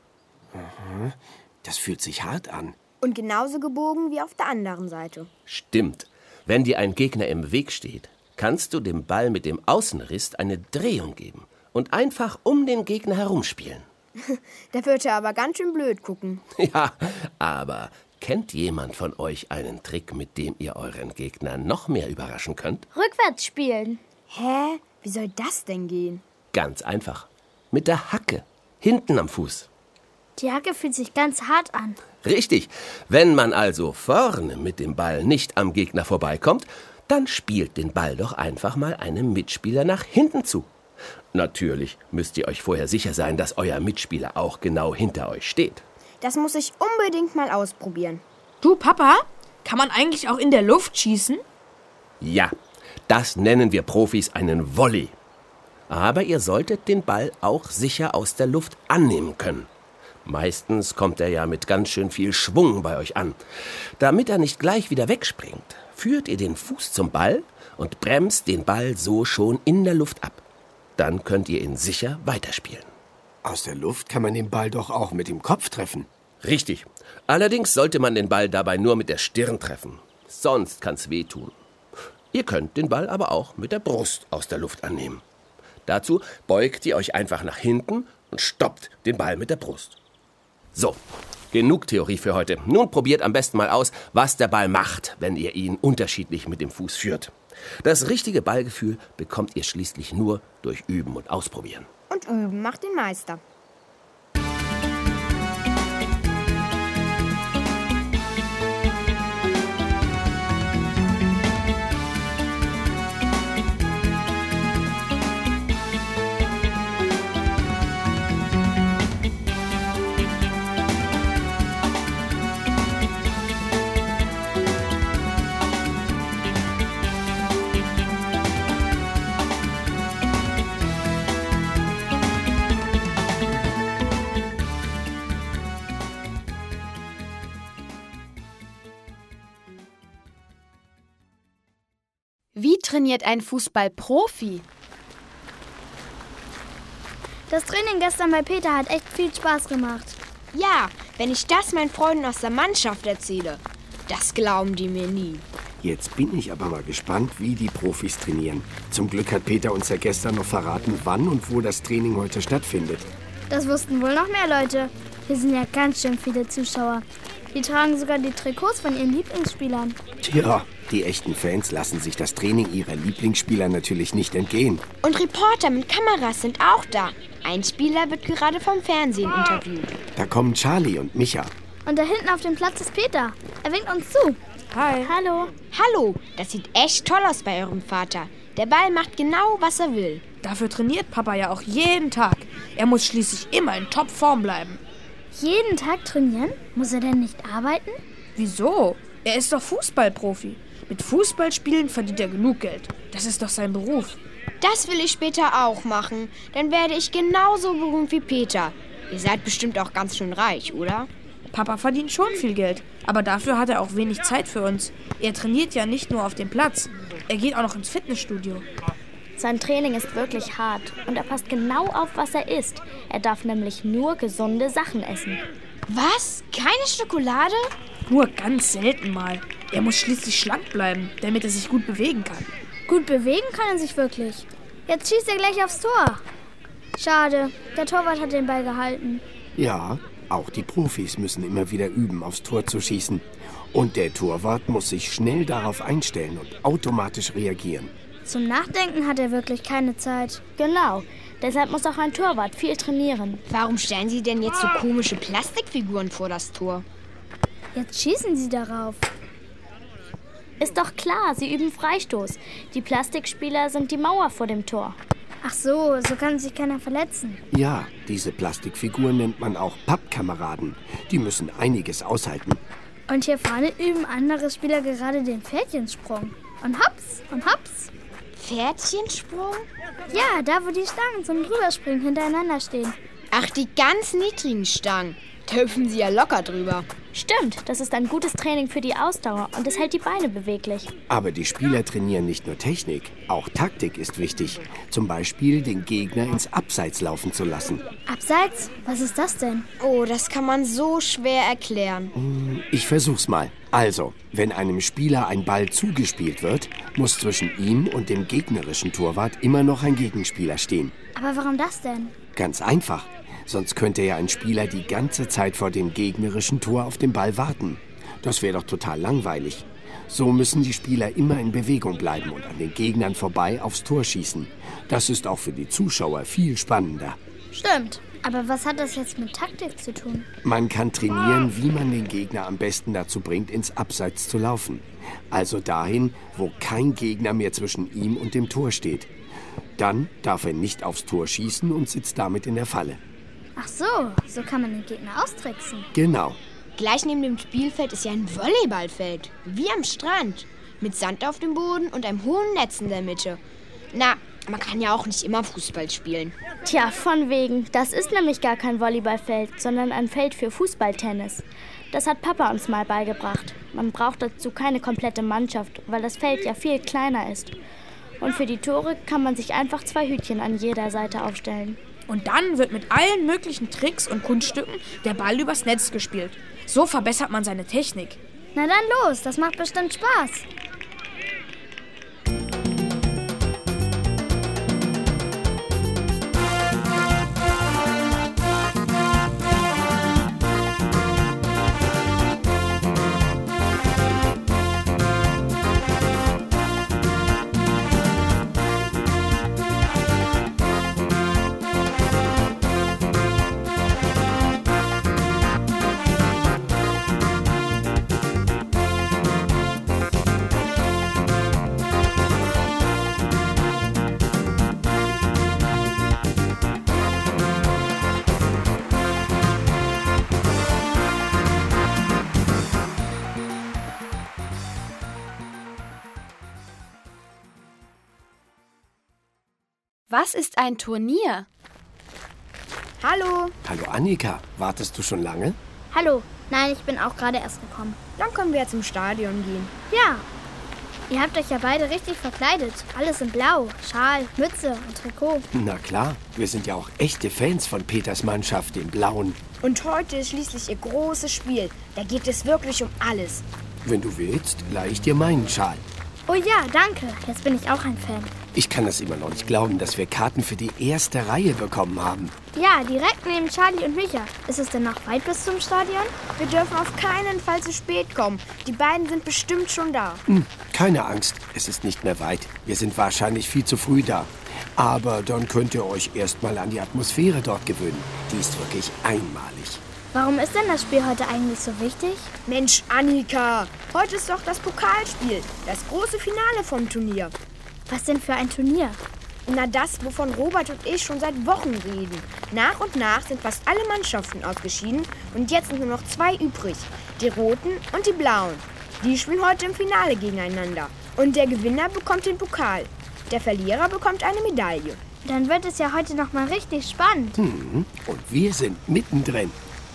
Aha, das fühlt sich hart an. Und genauso gebogen wie auf der anderen Seite. Stimmt. Wenn dir ein Gegner im Weg steht, kannst du dem Ball mit dem Außenriss eine Drehung geben und einfach um den Gegner herumspielen. Da wird er aber ganz schön blöd gucken. Ja, aber Kennt jemand von euch einen Trick, mit dem ihr euren Gegner noch mehr überraschen könnt? Rückwärts spielen. Hä? Wie soll das denn gehen? Ganz einfach. Mit der Hacke. Hinten am Fuß. Die Hacke fühlt sich ganz hart an. Richtig. Wenn man also vorne mit dem Ball nicht am Gegner vorbeikommt, dann spielt den Ball doch einfach mal einem Mitspieler nach hinten zu. Natürlich müsst ihr euch vorher sicher sein, dass euer Mitspieler auch genau hinter euch steht. Das muss ich unbedingt mal ausprobieren. Du, Papa, kann man eigentlich auch in der Luft schießen? Ja, das nennen wir Profis einen Volley. Aber ihr solltet den Ball auch sicher aus der Luft annehmen können. Meistens kommt er ja mit ganz schön viel Schwung bei euch an. Damit er nicht gleich wieder wegspringt, führt ihr den Fuß zum Ball und bremst den Ball so schon in der Luft ab. Dann könnt ihr ihn sicher weiterspielen. Aus der Luft kann man den Ball doch auch mit dem Kopf treffen. Richtig. Allerdings sollte man den Ball dabei nur mit der Stirn treffen. Sonst kann's wehtun. Ihr könnt den Ball aber auch mit der Brust aus der Luft annehmen. Dazu beugt ihr euch einfach nach hinten und stoppt den Ball mit der Brust. So, genug Theorie für heute. Nun probiert am besten mal aus, was der Ball macht, wenn ihr ihn unterschiedlich mit dem Fuß führt. Das richtige Ballgefühl bekommt ihr schließlich nur durch Üben und Ausprobieren. Und üben macht den Meister. Wie trainiert ein Fußballprofi? Das Training gestern bei Peter hat echt viel Spaß gemacht. Ja, wenn ich das meinen Freunden aus der Mannschaft erzähle, das glauben die mir nie. Jetzt bin ich aber mal gespannt, wie die Profis trainieren. Zum Glück hat Peter uns ja gestern noch verraten, wann und wo das Training heute stattfindet. Das wussten wohl noch mehr Leute. Hier sind ja ganz schön viele Zuschauer. Die tragen sogar die Trikots von ihren Lieblingsspielern. Tja, die echten Fans lassen sich das Training ihrer Lieblingsspieler natürlich nicht entgehen. Und Reporter mit Kameras sind auch da. Ein Spieler wird gerade vom Fernsehen interviewt. Da kommen Charlie und Micha. Und da hinten auf dem Platz ist Peter. Er winkt uns zu. Hi. Hallo. Hallo, das sieht echt toll aus bei eurem Vater. Der Ball macht genau, was er will. Dafür trainiert Papa ja auch jeden Tag. Er muss schließlich immer in Topform bleiben. Jeden Tag trainieren? Muss er denn nicht arbeiten? Wieso? Er ist doch Fußballprofi. Mit Fußballspielen verdient er genug Geld. Das ist doch sein Beruf. Das will ich später auch machen. Dann werde ich genauso berühmt wie Peter. Ihr seid bestimmt auch ganz schön reich, oder? Papa verdient schon viel Geld, aber dafür hat er auch wenig Zeit für uns. Er trainiert ja nicht nur auf dem Platz. Er geht auch noch ins Fitnessstudio. Sein Training ist wirklich hart und er passt genau auf, was er isst. Er darf nämlich nur gesunde Sachen essen. Was? Keine Schokolade? Nur ganz selten mal. Er muss schließlich schlank bleiben, damit er sich gut bewegen kann. Gut bewegen kann er sich wirklich. Jetzt schießt er gleich aufs Tor. Schade, der Torwart hat den Ball gehalten. Ja, auch die Profis müssen immer wieder üben, aufs Tor zu schießen. Und der Torwart muss sich schnell darauf einstellen und automatisch reagieren. Zum Nachdenken hat er wirklich keine Zeit. Genau, deshalb muss auch ein Torwart viel trainieren. Warum stellen Sie denn jetzt so komische Plastikfiguren vor das Tor? Jetzt schießen sie darauf. Ist doch klar, sie üben Freistoß. Die Plastikspieler sind die Mauer vor dem Tor. Ach so, so kann sich keiner verletzen. Ja, diese Plastikfiguren nennt man auch Pappkameraden. Die müssen einiges aushalten. Und hier vorne üben andere Spieler gerade den Pferdchensprung. Und hops, und hops. Pferdchensprung? Ja, da wo die Stangen zum Drüberspringen hintereinander stehen. Ach, die ganz niedrigen Stangen. Da hüpfen sie ja locker drüber. Stimmt, das ist ein gutes Training für die Ausdauer und es hält die Beine beweglich. Aber die Spieler trainieren nicht nur Technik, auch Taktik ist wichtig. Zum Beispiel den Gegner ins Abseits laufen zu lassen. Abseits? Was ist das denn? Oh, das kann man so schwer erklären. Ich versuch's mal. Also, wenn einem Spieler ein Ball zugespielt wird, muss zwischen ihm und dem gegnerischen Torwart immer noch ein Gegenspieler stehen. Aber warum das denn? Ganz einfach. Sonst könnte ja ein Spieler die ganze Zeit vor dem gegnerischen Tor auf den Ball warten. Das wäre doch total langweilig. So müssen die Spieler immer in Bewegung bleiben und an den Gegnern vorbei aufs Tor schießen. Das ist auch für die Zuschauer viel spannender. Stimmt. Aber was hat das jetzt mit Taktik zu tun? Man kann trainieren, wie man den Gegner am besten dazu bringt, ins Abseits zu laufen. Also dahin, wo kein Gegner mehr zwischen ihm und dem Tor steht. Dann darf er nicht aufs Tor schießen und sitzt damit in der Falle. Ach so, so kann man den Gegner austricksen. Genau. Gleich neben dem Spielfeld ist ja ein Volleyballfeld, wie am Strand. Mit Sand auf dem Boden und einem hohen Netz in der Mitte. Na, man kann ja auch nicht immer Fußball spielen. Tja, von wegen. Das ist nämlich gar kein Volleyballfeld, sondern ein Feld für Fußballtennis. Das hat Papa uns mal beigebracht. Man braucht dazu keine komplette Mannschaft, weil das Feld ja viel kleiner ist. Und für die Tore kann man sich einfach zwei Hütchen an jeder Seite aufstellen. Und dann wird mit allen möglichen Tricks und Kunststücken der Ball übers Netz gespielt. So verbessert man seine Technik. Na dann los, das macht bestimmt Spaß. Was ist ein Turnier? Hallo, Hallo Annika, wartest du schon lange? Hallo. Nein, ich bin auch gerade erst gekommen. dann können wir ja zum Stadion gehen. Ja. Ihr habt euch ja beide richtig verkleidet. Alles in Blau. Schal, Mütze und Trikot. Na klar, wir sind ja auch echte Fans von Peters Mannschaft, den Blauen. Und heute ist schließlich ihr großes Spiel. Da geht es wirklich um alles. Wenn du willst, leih ich dir meinen Schal. Oh ja, danke. Jetzt bin ich auch ein Fan. Ich kann das immer noch nicht glauben, dass wir Karten für die erste Reihe bekommen haben. Ja, direkt neben Charlie und Micha. Ist es denn noch weit bis zum Stadion? Wir dürfen auf keinen Fall zu spät kommen. Die beiden sind bestimmt schon da. Hm, keine Angst, es ist nicht mehr weit. Wir sind wahrscheinlich viel zu früh da. Aber dann könnt ihr euch erst mal an die Atmosphäre dort gewöhnen. Die ist wirklich einmalig. Warum ist denn das Spiel heute eigentlich so wichtig? Mensch, Annika, heute ist doch das Pokalspiel. Das große Finale vom Turnier. Was denn für ein Turnier? Na, das, wovon Robert und ich schon seit Wochen reden. Nach und nach sind fast alle Mannschaften ausgeschieden und jetzt sind nur noch zwei übrig. Die Roten und die Blauen. Die spielen heute im Finale gegeneinander. Und der Gewinner bekommt den Pokal. Der Verlierer bekommt eine Medaille. Dann wird es ja heute noch mal richtig spannend. Hm, und wir sind mittendrin.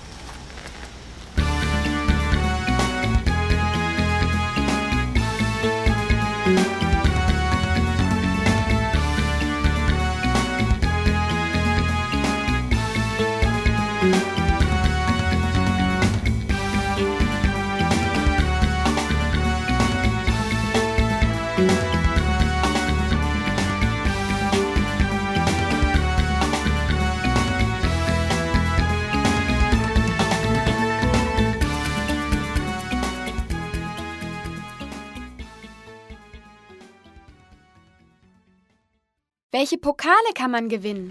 Welche Pokale kann man gewinnen?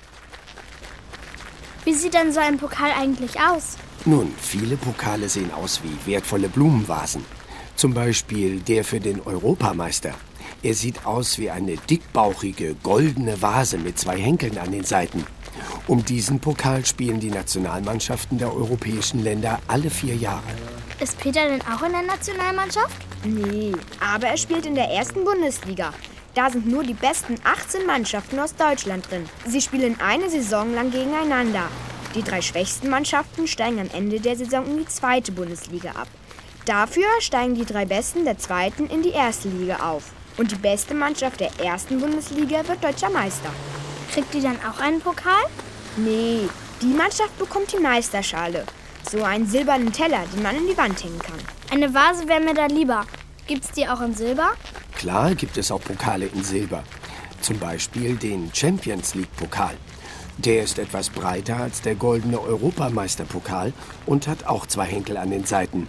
Wie sieht denn so ein Pokal eigentlich aus? Nun, viele Pokale sehen aus wie wertvolle Blumenvasen. Zum Beispiel der für den Europameister. Er sieht aus wie eine dickbauchige, goldene Vase mit zwei Henkeln an den Seiten. Um diesen Pokal spielen die Nationalmannschaften der europäischen Länder alle vier Jahre. Ist Peter denn auch in der Nationalmannschaft? Nee, aber er spielt in der ersten Bundesliga. Da sind nur die besten achtzehn Mannschaften aus Deutschland drin. Sie spielen eine Saison lang gegeneinander. Die drei schwächsten Mannschaften steigen am Ende der Saison in die zweite Bundesliga ab. Dafür steigen die drei Besten der zweiten in die erste Liga auf. Und die beste Mannschaft der ersten Bundesliga wird deutscher Meister. Kriegt die dann auch einen Pokal? Nee, die Mannschaft bekommt die Meisterschale. So einen silbernen Teller, den man in die Wand hängen kann. Eine Vase wäre mir da lieber. Gibt's die auch in Silber? Klar gibt es auch Pokale in Silber. Zum Beispiel den Champions League Pokal. Der ist etwas breiter als der goldene Europameisterpokal und hat auch zwei Henkel an den Seiten.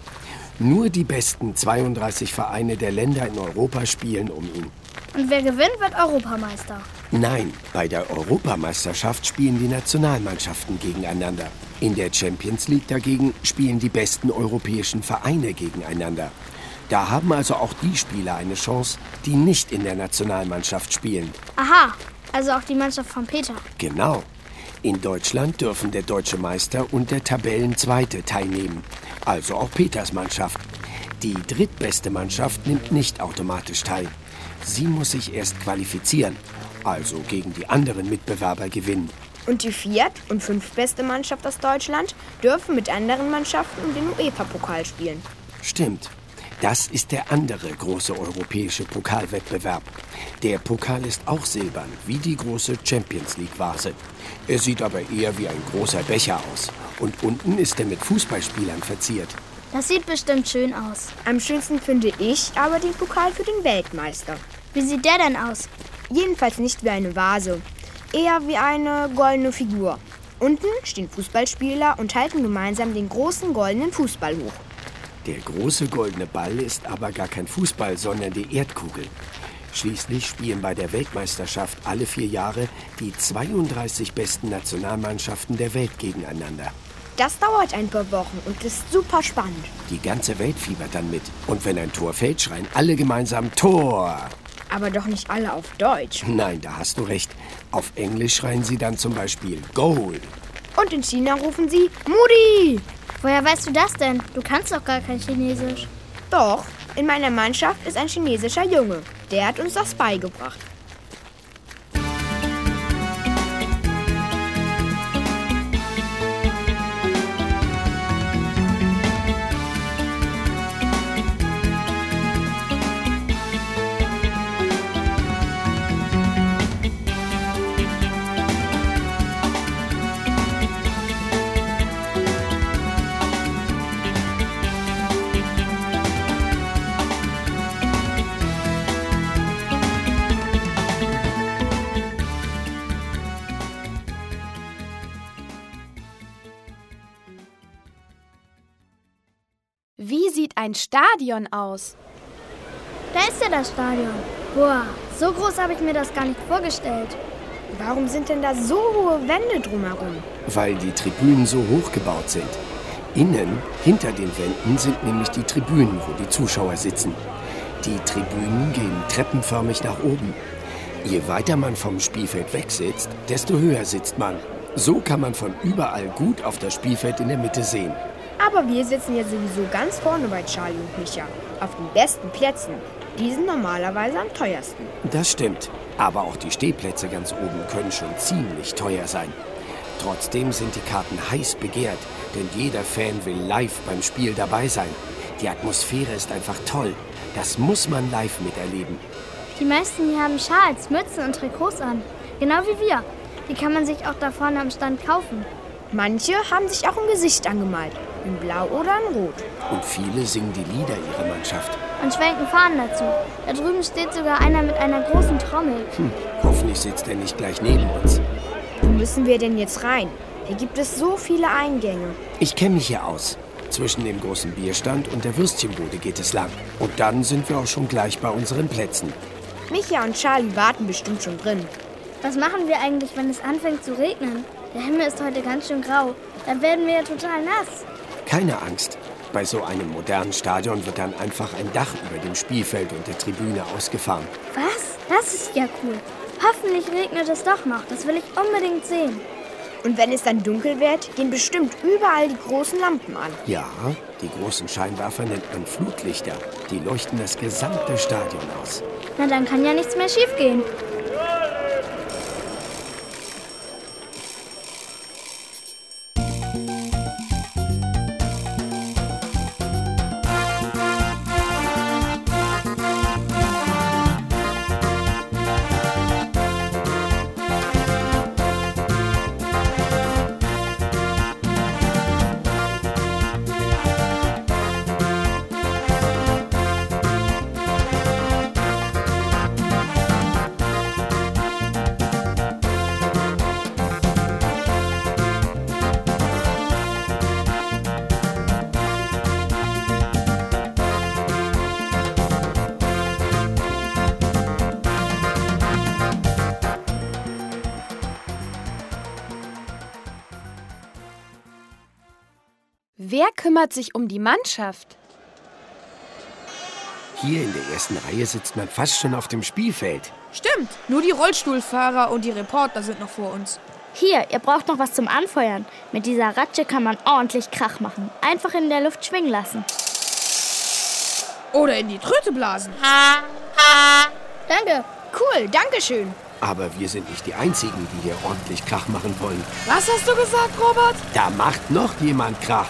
Nur die besten zweiunddreißig Vereine der Länder in Europa spielen um ihn. Und wer gewinnt, wird Europameister. Nein, bei der Europameisterschaft spielen die Nationalmannschaften gegeneinander. In der Champions League dagegen spielen die besten europäischen Vereine gegeneinander. Da haben also auch die Spieler eine Chance, die nicht in der Nationalmannschaft spielen. Aha, also auch die Mannschaft von Peter. Genau. In Deutschland dürfen der deutsche Meister und der Tabellenzweite teilnehmen. Also auch Peters Mannschaft. Die drittbeste Mannschaft nimmt nicht automatisch teil. Sie muss sich erst qualifizieren, also gegen die anderen Mitbewerber gewinnen. Und die viert- und fünftbeste Mannschaft aus Deutschland dürfen mit anderen Mannschaften um den UEFA-Pokal spielen. Stimmt. Das ist der andere große europäische Pokalwettbewerb. Der Pokal ist auch silbern, wie die große Champions-League-Vase. Er sieht aber eher wie ein großer Becher aus. Und unten ist er mit Fußballspielern verziert. Das sieht bestimmt schön aus. Am schönsten finde ich aber den Pokal für den Weltmeister. Wie sieht der denn aus? Jedenfalls nicht wie eine Vase, eher wie eine goldene Figur. Unten stehen Fußballspieler und halten gemeinsam den großen goldenen Fußball hoch. Der große goldene Ball ist aber gar kein Fußball, sondern die Erdkugel. Schließlich spielen bei der Weltmeisterschaft alle vier Jahre die zweiunddreißig besten Nationalmannschaften der Welt gegeneinander. Das dauert ein paar Wochen und ist super spannend. Die ganze Welt fiebert dann mit. Und wenn ein Tor fällt, schreien alle gemeinsam Tor. Aber doch nicht alle auf Deutsch. Nein, da hast du recht. Auf Englisch schreien sie dann zum Beispiel Goal. Und in China rufen sie Mutti. Woher weißt du das denn? Du kannst doch gar kein Chinesisch. Doch, in meiner Mannschaft ist ein chinesischer Junge. Der hat uns das beigebracht. Wie sieht ein Stadion aus? Da ist ja das Stadion. Boah, so groß habe ich mir das gar nicht vorgestellt. Warum sind denn da so hohe Wände drumherum? Weil die Tribünen so hoch gebaut sind. Innen, hinter den Wänden, sind nämlich die Tribünen, wo die Zuschauer sitzen. Die Tribünen gehen treppenförmig nach oben. Je weiter man vom Spielfeld weg sitzt, desto höher sitzt man. So kann man von überall gut auf das Spielfeld in der Mitte sehen. Aber wir sitzen ja sowieso ganz vorne bei Charlie und Micha. Auf den besten Plätzen. Die sind normalerweise am teuersten. Das stimmt. Aber auch die Stehplätze ganz oben können schon ziemlich teuer sein. Trotzdem sind die Karten heiß begehrt, denn jeder Fan will live beim Spiel dabei sein. Die Atmosphäre ist einfach toll. Das muss man live miterleben. Die meisten hier haben Schals, Mützen und Trikots an. Genau wie wir. Die kann man sich auch da vorne am Stand kaufen. Manche haben sich auch ein Gesicht angemalt. In Blau oder in Rot. Und viele singen die Lieder ihrer Mannschaft. Und schwenken Fahnen dazu. Da drüben steht sogar einer mit einer großen Trommel. Hm, hoffentlich sitzt er nicht gleich neben uns. Wo müssen wir denn jetzt rein? Hier gibt es so viele Eingänge. Ich kenne mich hier aus. Zwischen dem großen Bierstand und der Würstchenbude geht es lang. Und dann sind wir auch schon gleich bei unseren Plätzen. Micha und Charlie warten bestimmt schon drin. Was machen wir eigentlich, wenn es anfängt zu regnen? Der Himmel ist heute ganz schön grau. Dann werden wir ja total nass. Keine Angst. Bei so einem modernen Stadion wird dann einfach ein Dach über dem Spielfeld und der Tribüne ausgefahren. Was? Das ist ja cool. Hoffentlich regnet es doch noch. Das will ich unbedingt sehen. Und wenn es dann dunkel wird, gehen bestimmt überall die großen Lampen an. Ja, die großen Scheinwerfer nennt man Flutlichter. Die leuchten das gesamte Stadion aus. Na, dann kann ja nichts mehr schiefgehen. Wer kümmert sich um die Mannschaft? Hier in der ersten Reihe sitzt man fast schon auf dem Spielfeld. Stimmt, nur die Rollstuhlfahrer und die Reporter sind noch vor uns. Hier, ihr braucht noch was zum Anfeuern. Mit dieser Ratsche kann man ordentlich Krach machen. Einfach in der Luft schwingen lassen. Oder in die Tröte blasen. Danke. Cool, danke schön. Aber wir sind nicht die Einzigen, die hier ordentlich Krach machen wollen. Was hast du gesagt, Robert? Da macht noch jemand Krach.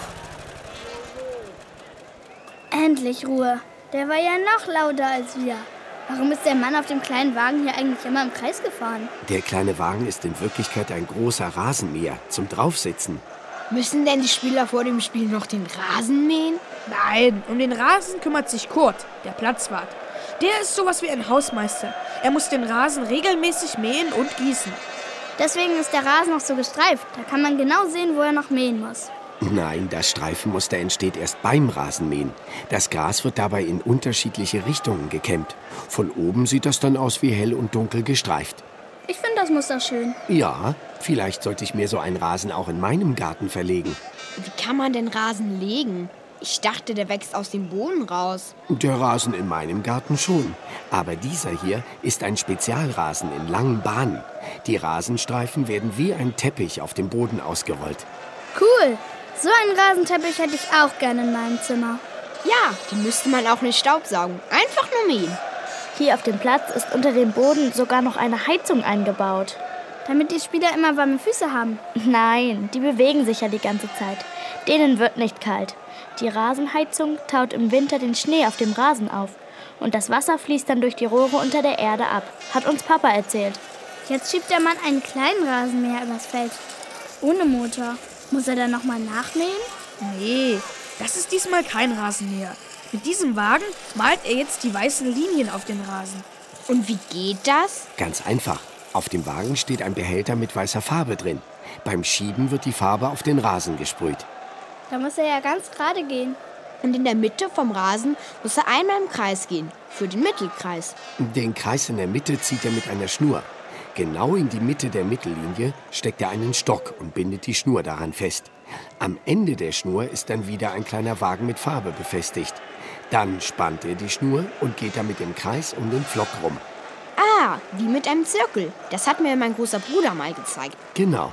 Endlich Ruhe. Der war ja noch lauter als wir. Warum ist der Mann auf dem kleinen Wagen hier eigentlich immer im Kreis gefahren? Der kleine Wagen ist in Wirklichkeit ein großer Rasenmäher zum Draufsitzen. Müssen denn die Spieler vor dem Spiel noch den Rasen mähen? Nein, um den Rasen kümmert sich Kurt, der Platzwart. Der ist sowas wie ein Hausmeister. Er muss den Rasen regelmäßig mähen und gießen. Deswegen ist der Rasen noch so gestreift. Da kann man genau sehen, wo er noch mähen muss. Nein, das Streifenmuster entsteht erst beim Rasenmähen. Das Gras wird dabei in unterschiedliche Richtungen gekämmt. Von oben sieht das dann aus wie hell und dunkel gestreift. Ich finde das Muster schön. Ja, vielleicht sollte ich mir so einen Rasen auch in meinem Garten verlegen. Wie kann man denn Rasen legen? Ich dachte, der wächst aus dem Boden raus. Der Rasen in meinem Garten schon. Aber dieser hier ist ein Spezialrasen in langen Bahnen. Die Rasenstreifen werden wie ein Teppich auf dem Boden ausgerollt. Cool. So einen Rasenteppich hätte ich auch gerne in meinem Zimmer. Ja, den müsste man auch nicht staubsaugen. Einfach nur mähen. Hier auf dem Platz ist unter dem Boden sogar noch eine Heizung eingebaut. Damit die Spieler immer warme Füße haben. Nein, die bewegen sich ja die ganze Zeit. Denen wird nicht kalt. Die Rasenheizung taut im Winter den Schnee auf dem Rasen auf. Und das Wasser fließt dann durch die Rohre unter der Erde ab, hat uns Papa erzählt. Jetzt schiebt der Mann einen kleinen Rasenmäher übers Feld. Ohne Motor. Muss er dann nochmal nachmähen? Nee, das ist diesmal kein Rasenmäher. Mit diesem Wagen malt er jetzt die weißen Linien auf den Rasen. Und wie geht das? Ganz einfach. Auf dem Wagen steht ein Behälter mit weißer Farbe drin. Beim Schieben wird die Farbe auf den Rasen gesprüht. Da muss er ja ganz gerade gehen. Und in der Mitte vom Rasen muss er einmal im Kreis gehen. Für den Mittelkreis. Den Kreis in der Mitte zieht er mit einer Schnur. Genau in die Mitte der Mittellinie steckt er einen Stock und bindet die Schnur daran fest. Am Ende der Schnur ist dann wieder ein kleiner Wagen mit Farbe befestigt. Dann spannt er die Schnur und geht damit im Kreis um den Pflock rum. Ah, wie mit einem Zirkel. Das hat mir mein großer Bruder mal gezeigt. Genau.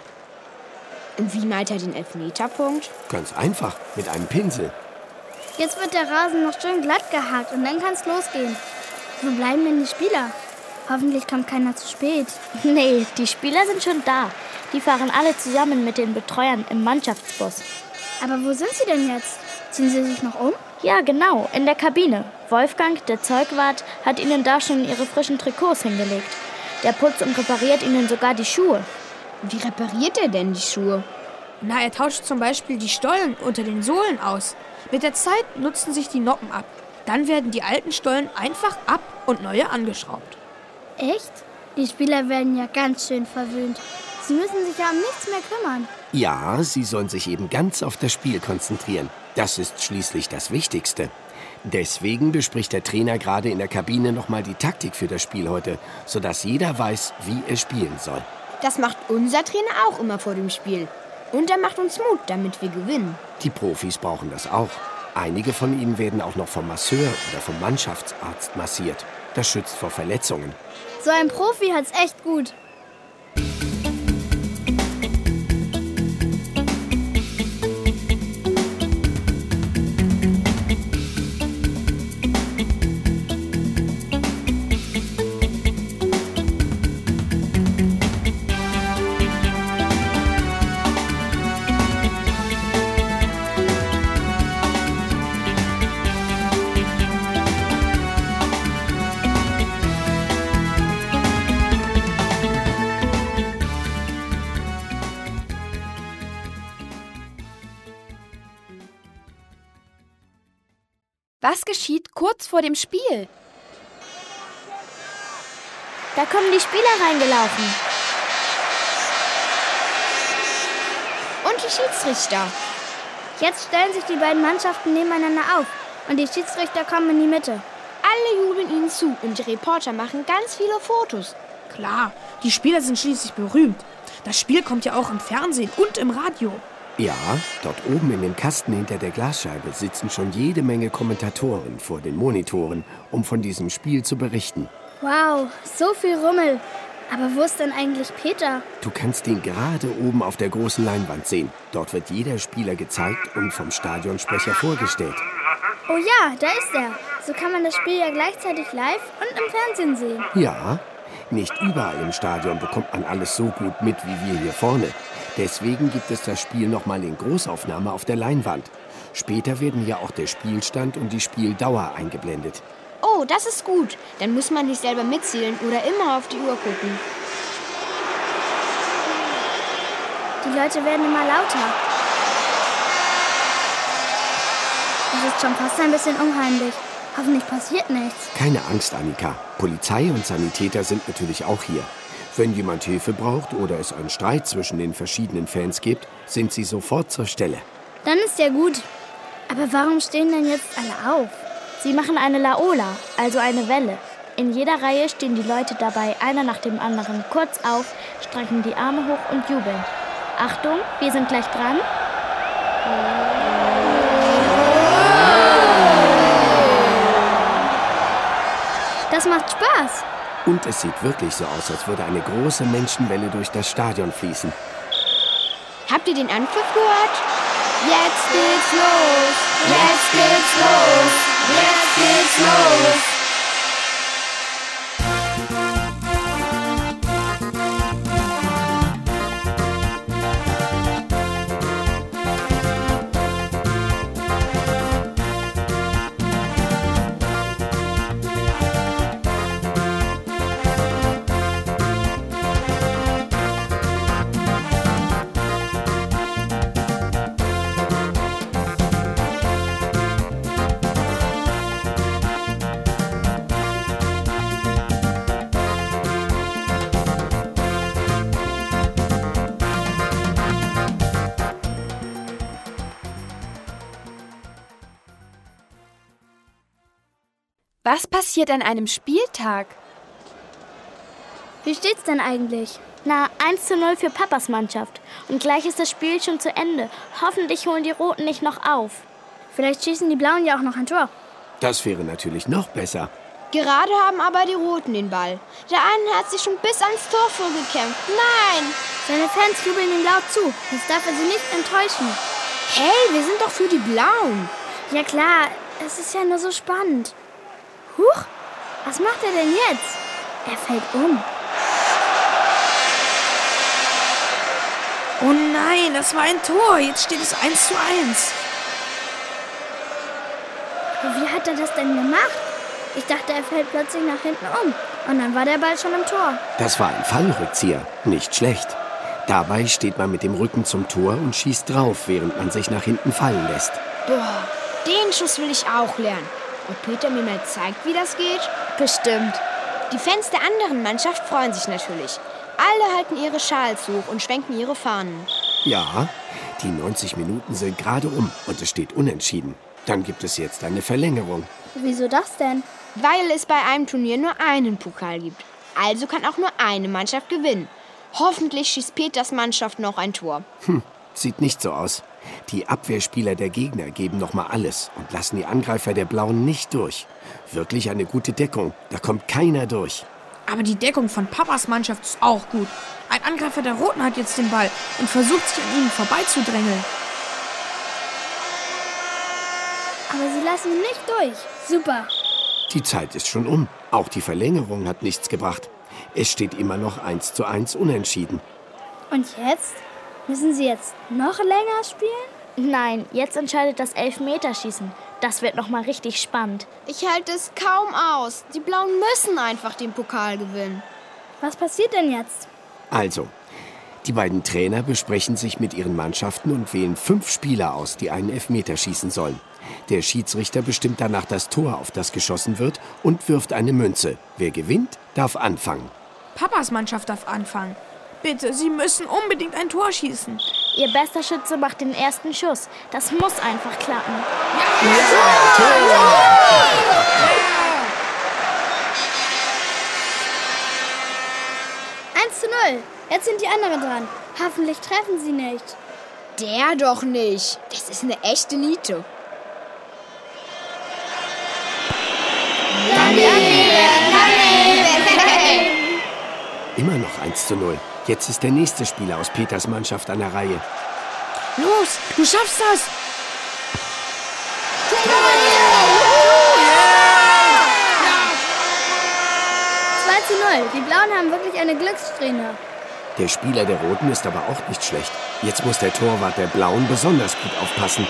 Und wie malt er den Elfmeterpunkt? Ganz einfach, mit einem Pinsel. Jetzt wird der Rasen noch schön glatt gehakt und dann kann's losgehen. Wo bleiben denn die Spieler? Hoffentlich kommt keiner zu spät. Nee, die Spieler sind schon da. Die fahren alle zusammen mit den Betreuern im Mannschaftsbus. Aber wo sind sie denn jetzt? Ziehen sie sich noch um? Ja, genau, in der Kabine. Wolfgang, der Zeugwart, hat ihnen da schon ihre frischen Trikots hingelegt. Der putzt und repariert ihnen sogar die Schuhe. Wie repariert er denn die Schuhe? Na, er tauscht zum Beispiel die Stollen unter den Sohlen aus. Mit der Zeit nutzen sich die Noppen ab. Dann werden die alten Stollen einfach ab und neue angeschraubt. Echt? Die Spieler werden ja ganz schön verwöhnt. Sie müssen sich ja um nichts mehr kümmern. Ja, sie sollen sich eben ganz auf das Spiel konzentrieren. Das ist schließlich das Wichtigste. Deswegen bespricht der Trainer gerade in der Kabine nochmal die Taktik für das Spiel heute, sodass jeder weiß, wie er spielen soll. Das macht unser Trainer auch immer vor dem Spiel. Und er macht uns Mut, damit wir gewinnen. Die Profis brauchen das auch. Einige von ihnen werden auch noch vom Masseur oder vom Mannschaftsarzt massiert. Das schützt vor Verletzungen. So ein Profi hat's echt gut. Was geschieht kurz vor dem Spiel? Da kommen die Spieler reingelaufen. Und die Schiedsrichter. Jetzt stellen sich die beiden Mannschaften nebeneinander auf und die Schiedsrichter kommen in die Mitte. Alle jubeln ihnen zu und die Reporter machen ganz viele Fotos. Klar, die Spieler sind schließlich berühmt. Das Spiel kommt ja auch im Fernsehen und im Radio. Ja, dort oben in dem Kasten hinter der Glasscheibe sitzen schon jede Menge Kommentatoren vor den Monitoren, um von diesem Spiel zu berichten. Wow, so viel Rummel. Aber wo ist denn eigentlich Peter? Du kannst ihn gerade oben auf der großen Leinwand sehen. Dort wird jeder Spieler gezeigt und vom Stadionsprecher vorgestellt. Oh ja, da ist er. So kann man das Spiel ja gleichzeitig live und im Fernsehen sehen. Ja, nicht überall im Stadion bekommt man alles so gut mit wie wir hier vorne. Deswegen gibt es das Spiel nochmal in Großaufnahme auf der Leinwand. Später werden ja auch der Spielstand und die Spieldauer eingeblendet. Oh, das ist gut. Dann muss man nicht selber mitzählen oder immer auf die Uhr gucken. Die Leute werden immer lauter. Das ist schon fast ein bisschen unheimlich. Hoffentlich passiert nichts. Keine Angst, Annika. Polizei und Sanitäter sind natürlich auch hier. Wenn jemand Hilfe braucht oder es einen Streit zwischen den verschiedenen Fans gibt, sind sie sofort zur Stelle. Dann ist ja gut. Aber warum stehen denn jetzt alle auf? Sie machen eine Laola, also eine Welle. In jeder Reihe stehen die Leute dabei, einer nach dem anderen, kurz auf, strecken die Arme hoch und jubeln. Achtung, wir sind gleich dran. Das macht Spaß. Und es sieht wirklich so aus, als würde eine große Menschenwelle durch das Stadion fließen. Habt ihr den Anpfiff gehört? Jetzt geht's los! Jetzt geht's los! Jetzt geht's los! Was passiert an einem Spieltag? Wie steht's denn eigentlich? Na, eins zu null für Papas Mannschaft. Und gleich ist das Spiel schon zu Ende. Hoffentlich holen die Roten nicht noch auf. Vielleicht schießen die Blauen ja auch noch ein Tor. Das wäre natürlich noch besser. Gerade haben aber die Roten den Ball. Der eine hat sich schon bis ans Tor vorgekämpft. Nein! Seine Fans jubeln ihm laut zu. Jetzt darf er sie nicht enttäuschen. Hey, wir sind doch für die Blauen. Ja klar, es ist ja nur so spannend. Huch, was macht er denn jetzt? Er fällt um. Oh nein, das war ein Tor. Jetzt steht es eins zu eins. Aber wie hat er das denn gemacht? Ich dachte, er fällt plötzlich nach hinten um. Und dann war der Ball schon im Tor. Das war ein Fallrückzieher. Nicht schlecht. Dabei steht man mit dem Rücken zum Tor und schießt drauf, während man sich nach hinten fallen lässt. Boah, den Schuss will ich auch lernen. Ob Peter mir mal zeigt, wie das geht? Bestimmt. Die Fans der anderen Mannschaft freuen sich natürlich. Alle halten ihre Schals hoch und schwenken ihre Fahnen. Ja, die neunzig Minuten sind gerade um und es steht unentschieden. Dann gibt es jetzt eine Verlängerung. Wieso das denn? Weil es bei einem Turnier nur einen Pokal gibt. Also kann auch nur eine Mannschaft gewinnen. Hoffentlich schießt Peters Mannschaft noch ein Tor. Hm, sieht nicht so aus. Die Abwehrspieler der Gegner geben noch mal alles und lassen die Angreifer der Blauen nicht durch. Wirklich eine gute Deckung. Da kommt keiner durch. Aber die Deckung von Papas Mannschaft ist auch gut. Ein Angreifer der Roten hat jetzt den Ball und versucht, sich an ihnen vorbeizudrängeln. Aber sie lassen ihn nicht durch. Super. Die Zeit ist schon um. Auch die Verlängerung hat nichts gebracht. Es steht immer noch eins zu eins unentschieden. Und jetzt? Müssen sie jetzt noch länger spielen? Nein, jetzt entscheidet das Elfmeterschießen. Das wird noch mal richtig spannend. Ich halte es kaum aus. Die Blauen müssen einfach den Pokal gewinnen. Was passiert denn jetzt? Also, die beiden Trainer besprechen sich mit ihren Mannschaften und wählen fünf Spieler aus, die einen Elfmeter schießen sollen. Der Schiedsrichter bestimmt danach das Tor, auf das geschossen wird, und wirft eine Münze. Wer gewinnt, darf anfangen. Papas Mannschaft darf anfangen. Bitte, Sie müssen unbedingt ein Tor schießen. Ihr bester Schütze macht den ersten Schuss. Das muss einfach klappen. Ja, ja, eins zu null. Jetzt sind die anderen dran. Hoffentlich treffen sie nicht. Der doch nicht. Das ist eine echte Niete. Immer noch eins zu null. Jetzt ist der nächste Spieler aus Peters Mannschaft an der Reihe. Los, du schaffst das! zwei zu null. Die Blauen haben wirklich eine Glückssträhne. Der Spieler der Roten ist aber auch nicht schlecht. Jetzt muss der Torwart der Blauen besonders gut aufpassen.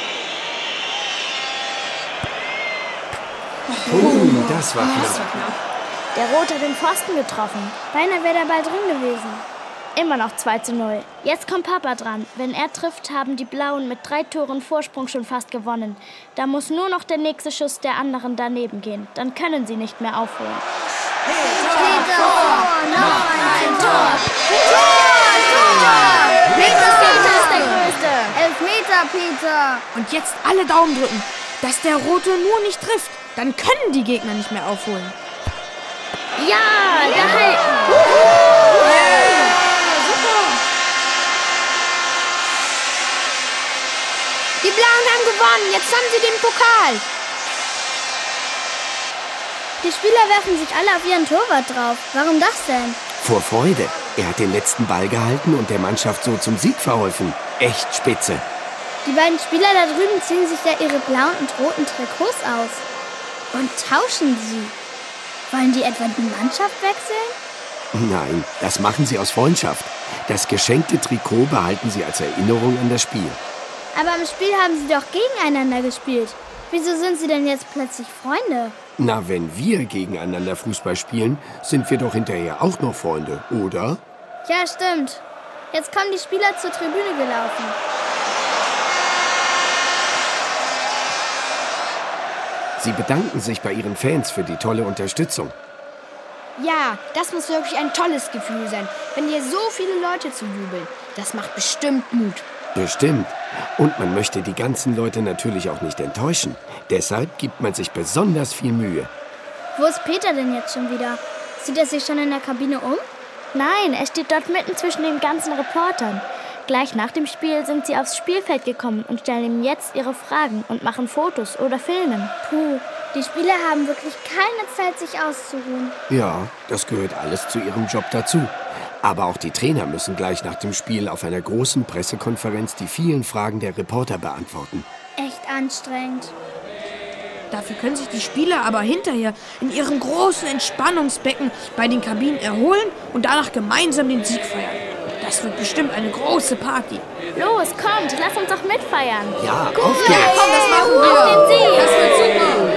Oh, das war knapp. Der Rote hat den Pfosten getroffen. Beinahe wäre der Ball drin gewesen. Immer noch zwei zu null. Jetzt kommt Papa dran. Wenn er trifft, haben die Blauen mit drei Toren Vorsprung schon fast gewonnen. Da muss nur noch der nächste Schuss der anderen daneben gehen. Dann können sie nicht mehr aufholen. Peter, noch ein Tor. Peter ist der Größte. Elfmeter, Peter. Und jetzt alle Daumen drücken, dass der Rote nur nicht trifft. Dann können die Gegner nicht mehr aufholen. Ja, gehalten. Die Blauen haben gewonnen. Jetzt haben sie den Pokal. Die Spieler werfen sich alle auf ihren Torwart drauf. Warum das denn? Vor Freude. Er hat den letzten Ball gehalten und der Mannschaft so zum Sieg verholfen. Echt spitze. Die beiden Spieler da drüben ziehen sich ja ihre blauen und roten Trikots aus. Und tauschen sie. Wollen die etwa die Mannschaft wechseln? Nein, das machen sie aus Freundschaft. Das geschenkte Trikot behalten sie als Erinnerung an das Spiel. Aber im Spiel haben sie doch gegeneinander gespielt. Wieso sind sie denn jetzt plötzlich Freunde? Na, wenn wir gegeneinander Fußball spielen, sind wir doch hinterher auch noch Freunde, oder? Ja, stimmt. Jetzt kommen die Spieler zur Tribüne gelaufen. Sie bedanken sich bei ihren Fans für die tolle Unterstützung. Ja, das muss wirklich ein tolles Gefühl sein, wenn hier so viele Leute zujubeln. Das macht bestimmt Mut. Bestimmt. Und man möchte die ganzen Leute natürlich auch nicht enttäuschen. Deshalb gibt man sich besonders viel Mühe. Wo ist Peter denn jetzt schon wieder? Sieht er sich schon in der Kabine um? Nein, er steht dort mitten zwischen den ganzen Reportern. Gleich nach dem Spiel sind sie aufs Spielfeld gekommen und stellen ihm jetzt ihre Fragen und machen Fotos oder filmen. Puh, die Spieler haben wirklich keine Zeit, sich auszuruhen. Ja, das gehört alles zu ihrem Job dazu. Aber auch die Trainer müssen gleich nach dem Spiel auf einer großen Pressekonferenz die vielen Fragen der Reporter beantworten. Echt anstrengend. Dafür können sich die Spieler aber hinterher in ihrem großen Entspannungsbecken bei den Kabinen erholen und danach gemeinsam den Sieg feiern. Das wird bestimmt eine große Party. Los, kommt, lass uns doch mitfeiern. Ja, auf geht's! Komm, das machen wir! Auf den Sieg! Das wird super!